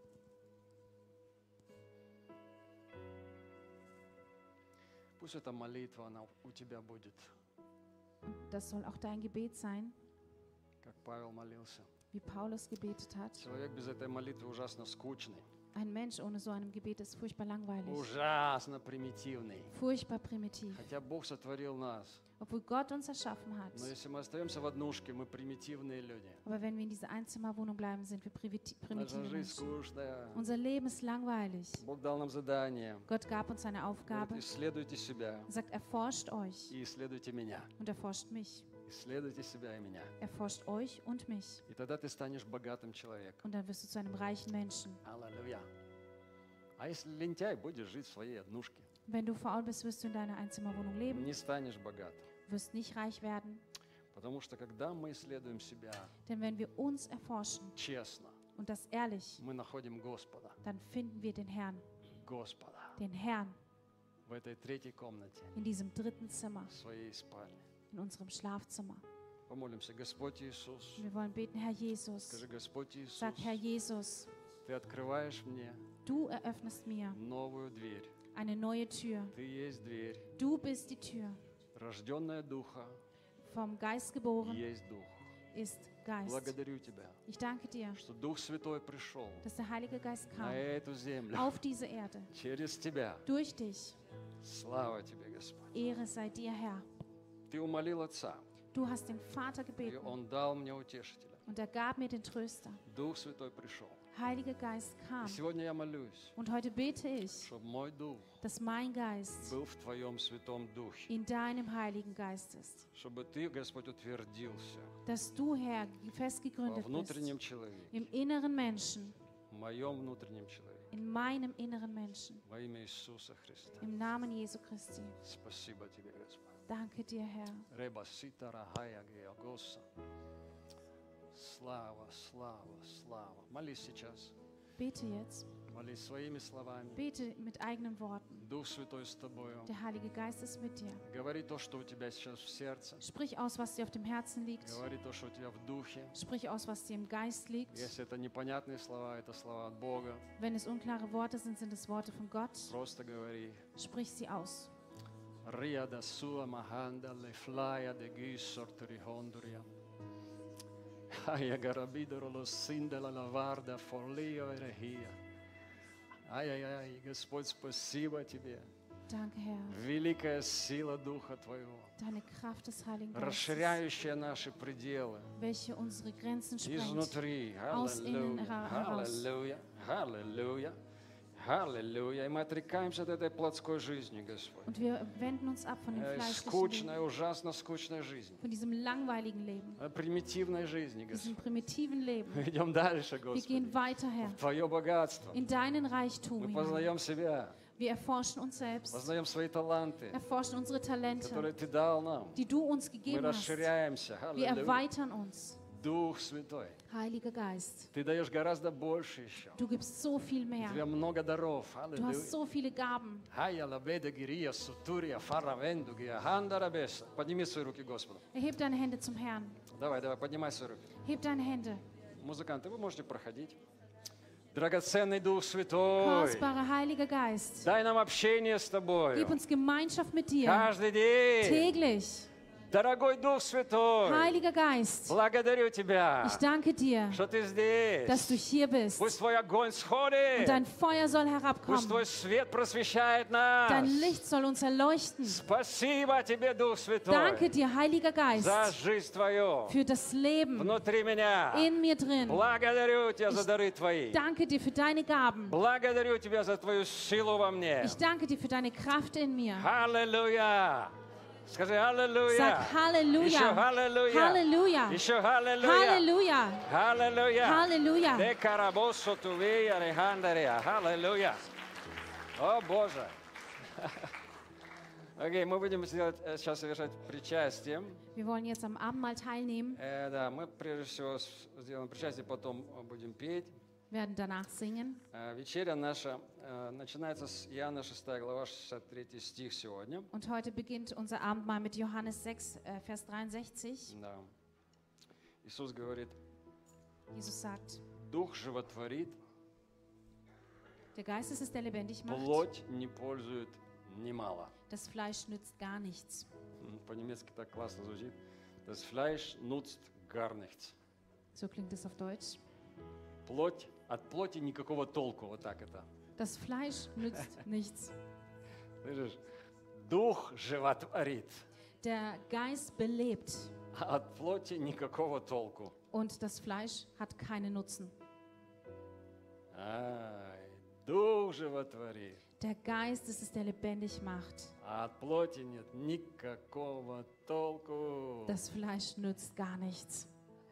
Пусть эта молитва, она у тебя будет, Und das soll auch dein Gebet sein, как Павел молился. wie Paulus gebetet hat. Человек без этой молитвы ужасно скучный, Ein Mensch ohne so einem Gebet ist furchtbar langweilig. ужасно примитивный. Furchtbar primitiv. Хотя Бог сотворил нас. Obwohl Gott uns erschaffen hat. Но если мы остаемся в однушке, мы примитивные люди. Aber wenn wir in dieser Einzimmerwohnung bleiben, sind wir primiti- Наша primitive жизнь Menschen. скучная. Unser Leben ist langweilig. Бог дал нам задание. Gott gab uns eine Aufgabe. Говорит, исследуйте себя Er sagt, erforscht euch и исследуйте меня. und erforscht mich. Исследуйте себя и меня. Erforscht euch und mich. И тогда ты станешь богатым человеком. Und dann wirst du zu einem reichen Menschen. Аллилуйя. А если лентяй, будешь жить в своей однушке. Wenn du faul bist, wirst du in deiner Einzimmerwohnung leben. Не станешь богатым. Wirst nicht reich werden. Потому что когда мы исследуем себя Denn wenn wir uns erforschen честно, und das ehrlich, мы находим Господа. dann finden wir den Herrn. Господа. Den Herrn В этой третьей комнате, in diesem dritten Zimmer, в своей спальне. in unserem Schlafzimmer. Помолимся. Господь Иисус. Wir wollen beten, Herr Jesus. Скажи, Господь Иисус, Sag, Herr Jesus, Ты открываешь мне du eröffnest mir новую дверь. eine neue Tür. Ты есть дверь. Du bist die Tür. Рожденная Духа Vom Geist geboren есть Дух. ist Geist. Благодарю Тебя, Ich danke dir, что Дух Святой пришел dass der Heilige Geist на kam эту землю auf diese Erde. через Тебя. Durch dich. Слава Тебе, Господь. Ehre sei dir, Herr. Ты умолил Отца, Du hast den Vater И gebeten Он дал мне утешителя. und er gab mir den Tröster. Дух Святой пришел. Heiliger Geist И kam. сегодня я молюсь, Und heute bete ich, чтобы мой дух dass mein Geist был в Твоем Святом Духе. in deinem Heiligen Geist ist. Чтобы Ты, Господь, утвердился Dass du, Herr, во festgegründet bist внутреннем человеке, im inneren Menschen, в моем внутреннем человеке. in meinem inneren Menschen. Во имя Иисуса Христа. Im Namen Jesu Christi. Спасибо Тебе, Господь. Danke dir, Herr. Реба сита рахая геогоса. Слава, слава, слава. Молись сейчас. Bete jetzt. Молись своими словами. Bete mit eigenen Worten. Дух Святой с тобою. Der Heilige Geist ist mit dir. Говори то, что у тебя сейчас в сердце. Sprich aus, was dir auf dem Herzen liegt. Говори то, что у тебя в духе. Sprich aus, was dir im Geist liegt. Если это непонятные слова, это слова от Бога. Wenn es unklare Worte sind, sind es Worte von Gott. Просто говори. Sprich sie aus. Ria da sua mahanda le flya de gisor trihondria. Aya garabidoro lo sindela la varda folio erehia. Ай-яй-яй, Господь, спасибо Тебе. Danke, Herr. Великая сила Духа Твоего, Deine Kraft des Heiligen Geistes, расширяющая наши пределы welche unsere Grenzen sprengt, изнутри. aus innen Аллилуйя, hera- heraus. аллилуйя, аллилуйя, аллилуйя. И мы отрекаемся от этой плотской жизни, Господь. Und wir wenden uns ab von dem Э, fleischlichen Скучной, Leben, ужасно скучной жизни. von diesem langweiligen Leben, Э, Примитивной жизни, diesem Господь. primitiven Leben. Мы идем дальше, Wir Господи. gehen weiter, Herr, В Твое богатство. in deinen Reichtum Мы hinein. познаем себя, Wir erforschen uns selbst, познаем свои таланты, erforschen unsere которые Talente, Ты дал нам. die du uns Мы gegeben hast. расширяемся. Wir Аллилуйя. erweitern uns. Дух Святой, Heiliger Geist, Ты даешь гораздо больше еще. du gibst so viel У mehr. Тебя много даров. Du Аллилуйя. hast so viele Gaben. Хая лабеда гирия сутурия фаравенду гия хандарабеса. Подними свои руки Господу. Erheb deine Hände zum Herrn. Давай, давай, поднимай свои руки. Heb deine Hände. Музыканты, вы можете проходить. Драгоценный Дух Святой, Kostbarer Heiliger Geist, дай нам общение с Тобой. gib uns Gemeinschaft mit dir. Каждый день. Täglich. Дорогой Дух Святой, Heiliger Geist, благодарю Тебя, ich danke dir, что Ты здесь. dass du hier bist. Пусть Твой огонь Und сходит. dein Feuer soll Пусть herabkommen. Твой свет просвещает нас. Dein Licht soll uns erleuchten. Спасибо Тебе, Дух Святой, Danke dir, Heiliger Geist, за жизнь Твою für das Leben внутри меня. in mir drin. Благодарю Тебя за дары Твои. Danke dir für deine Gaben. Благодарю Тебя за Твою силу во мне. Ich danke dir für deine Kraft in mir. Аллилуйя. Скажи аллилуйя. Sag Halleluja. Еще аллилуйя. Halleluja. Еще аллилуйя. Halleluja. Аллилуйя. Halleluja. Де карабосо тувея рехандария. Аллилуйя. О Боже. Окей, мы будем сделать, э, сейчас совершать причастие. Wir wollen jetzt am Abendmahl teilnehmen, Э, да, мы прежде всего с- сделаем причастие, потом э, будем петь. werden danach singen. Э, Вечеря наша э, начинается с Иоанна шестая глава, шестьдесят третий стих сегодня. Und heute beginnt unser Abendmahl mit Johannes sechs, äh, Vers dreiundsechzig. Да. Иисус говорит, Jesus sagt, Дух животворит, der Geist ist es, der lebendig macht. плоть не пользует немало. Das Fleisch nützt gar nichts. М, По-немецки так классно звучит. Das Fleisch nutzt gar nichts. So klingt es auf Deutsch. Плоть, от плоти никакого толку, вот так это. Das Fleisch nützt nichts. Слышишь? Дух животворит, Der Geist belebt а от плоти никакого толку. und das Fleisch hat keinen Nutzen. Ай, Дух животворит, Der Geist ist es, der lebendig macht. а от плоти нет никакого толку. Das Fleisch nützt gar nichts.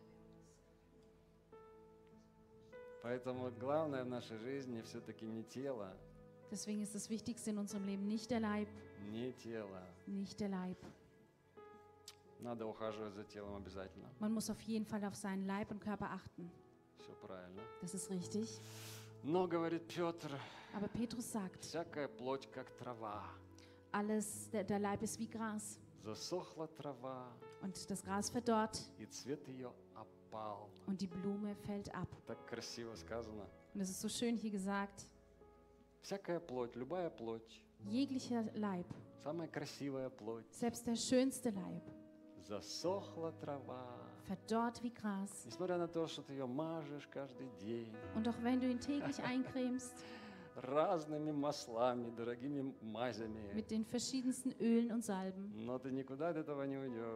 Поэтому главное в нашей жизни все-таки не тело, Deswegen ist das Wichtigste in unserem Leben nicht der Leib, не тело. nicht der Leib. Надо ухаживать за телом обязательно. Man muss auf jeden Fall auf seinen Leib und Körper achten. Все правильно. Das ist richtig. Но, говорит Петр, Aber Petrus sagt, всякая плоть, как трава. alles, der, der Leib ist wie Gras. Засохла трава, Und das Gras verdorrt и цвет ее опал. und die Blume fällt ab. Так красиво сказано. Und es ist so schön hier gesagt, Всякая плоть, любая плоть, jeglicher Leib, самая красивая плоть, selbst der schönste Leib, засохла трава. verdorrt wie Gras. Несмотря на то, что ты ее мажешь каждый день Und auch wenn du ihn täglich eincremst, разными маслами, дорогими мазями, mit den verschiedensten Ölen und Salben, но ты никуда от этого не уйдешь. aber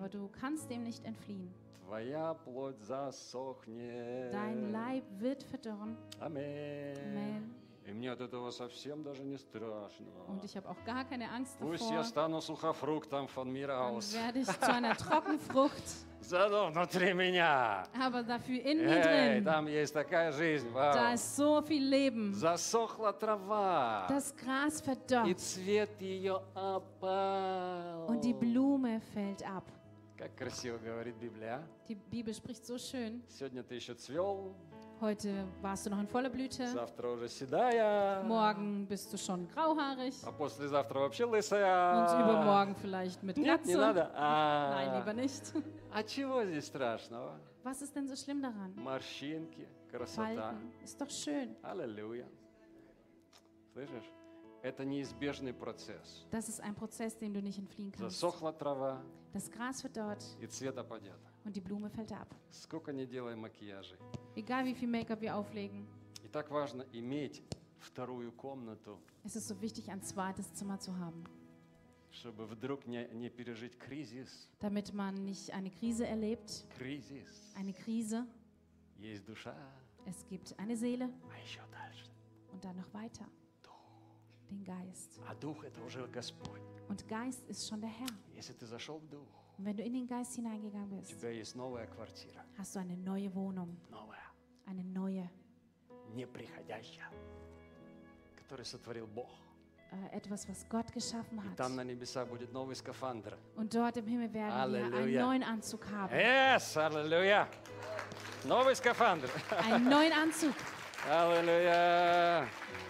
aber du kannst dem nicht entfliehen. Твоя плоть засохнет. Dein Leib wird verdorren. Аминь. Amen. И мне от этого совсем даже не страшно. Und ich habe auch gar keine Angst Пусть davor. я стану сухофруктом von mir Dann aus. werde ich zu einer Trockenfrucht, Зато внутри меня. aber dafür in mir Эй, drin, там есть такая жизнь. Вау. da ist so viel Leben. Засохла трава. Das Gras И verdorrt цвет ее опал. und die Blume fällt ab. Как красиво говорит Библия. Die Bibel spricht so schön. Сегодня ты еще цвел, Heute warst du noch in voller Blüte, завтра уже седая, morgen bist du schon grauhaarig а послезавтра вообще лысая. und übermorgen vielleicht mit Нет, не Glatze. надо. Nein, А, lieber nicht. а чего здесь страшного? Was ist denn so schlimm daran? Морщинки, красота. Falten, ist doch schön. Аллилуйя. Слышишь? Это неизбежный процесс. Das ist ein Prozess, dem du nicht entfliehen kannst. Засохла трава, Das Gras verdorrt и цвет опадет. und die Blume fällt ab. Сколько не делаем макияжей. Egal wie viel Make-up wir auflegen, И так важно иметь вторую комнату, es ist so wichtig, ein zweites Zimmer zu haben, чтобы вдруг не, не пережить кризис. damit man nicht eine Krise erlebt. Кризис. Eine Krise, Есть душа, es gibt eine Seele а еще дальше. und dann noch weiter den Geist. А дух — это уже Господь. Und Geist ist schon der Herr. Если ты зашел в дух, Und wenn du in den Geist hineingegangen у bist, тебя есть новая квартира. hast du eine neue Wohnung, Новая, eine neue, неприходящая, которую сотворил Бог. äh, etwas, was Gott geschaffen И hat. там на небесах будет новый скафандр. Und dort im Himmel werden wir einen Halleluja. neuen Anzug haben. Yes, аллилуйя. Новый скафандр. Einen neuen Anzug. Аллилуйя.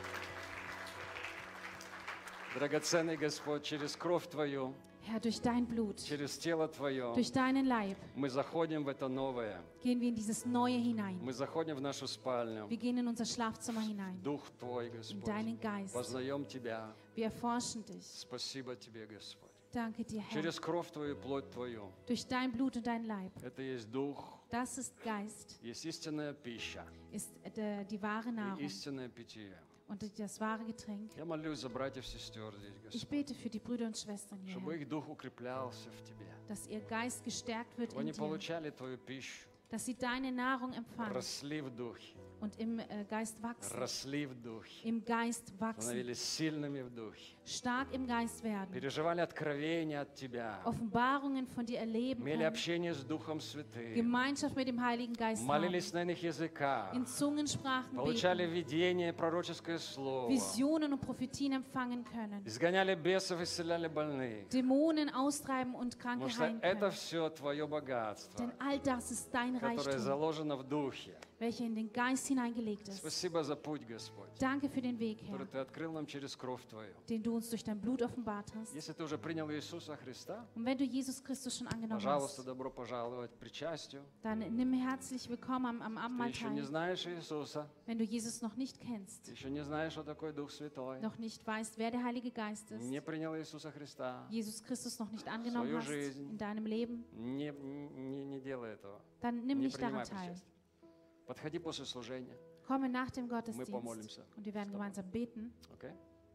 Драгоценный Господь, через кровь Твою, Herr, durch dein Blut, через тело Твое, durch deinen Leib мы заходим в это новое. gehen wir in dieses Neue hinein. Мы заходим в нашу спальню. Wir gehen in unser Schlafzimmer hinein, Дух Твой, in Господь. deinen Geist. Познаем Тебя. Wir erforschen dich. Спасибо Тебе, Господь. Danke dir, Herr. Через кровь Твою, плоть Твою. Durch dein Blut und dein Leib. Это есть Дух, Das ist Geist, есть истинная пища ist äh, die wahre и Nahrung истинное питье. und das wahre Getränk. Я молюсь за братьев и сестер здесь, Ich Господь, bete für die Brüder und Schwestern hier, чтобы Herr, их дух укреплялся в Тебе, dass ihr Geist gestärkt wird чтобы in они dir, получали Твою пищу, dass sie deine Nahrung empfangen росли в духе, und im äh, Geist wachsen, росли в духе, im Geist wachsen, становились сильными в духе, stark im Geist werden, переживали откровения от Тебя, Offenbarungen von dir erleben имели können, общение с Духом Святым, Gemeinschaft mit dem Heiligen Geist haben, молились на иных языках, in Zungensprachen получали beten, видение, пророческое слово, Visionen und Prophetien empfangen können, изгоняли бесов, исцеляли больных, Dämonen austreiben und Kranke потому что heilen это können. все Твое богатство, Denn all das ist dein которое Reichtum, заложено в духе. welcher in den Geist hineingelegt ist. Спасибо за путь, Господь, Danke für den Weg, который Herr, Ты открыл нам через кровь Твою. den du uns durch dein Blut offenbart hast. Если ты уже принял Иисуса Христа, Und wenn du Jesus Christus schon angenommen пожалуйста, hast, добро пожаловать к причастию. dann nimm herzlich willkommen am, am Ты еще не Abendmahl teil. знаешь Иисуса, Wenn du Jesus noch nicht kennst, ты еще не знаешь, что такое Дух Святой, noch nicht weißt, wer der Heilige Geist ist, не принял Иисуса Христа, Jesus Christus noch nicht angenommen Свою hast жизнь. in deinem Leben, не, не, не делай этого. dann nimm Не nicht daran принимай teil. причастие. Подходи после служения, Komme nach dem мы Gottesdienst помолимся. und wir werden gemeinsam beten. Окей?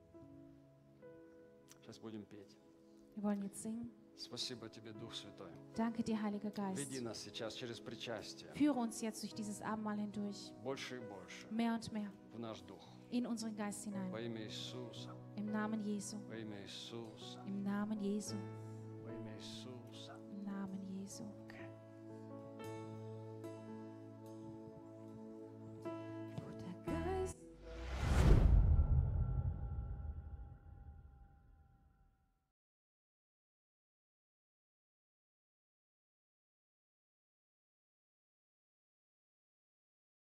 Сейчас будем петь. Wir wollen jetzt singen. Спасибо Тебе, Дух Святой. Danke dir, Heiliger Geist. Веди нас сейчас через причастие Führe uns jetzt durch dieses Abendmahl hindurch, больше и больше mehr und mehr, в наш Дух. in unseren Geist Во hinein. имя Иисуса, Im Namen Jesu, во имя Иисуса, im Namen Jesu, во имя Иисуса. im Namen Jesu.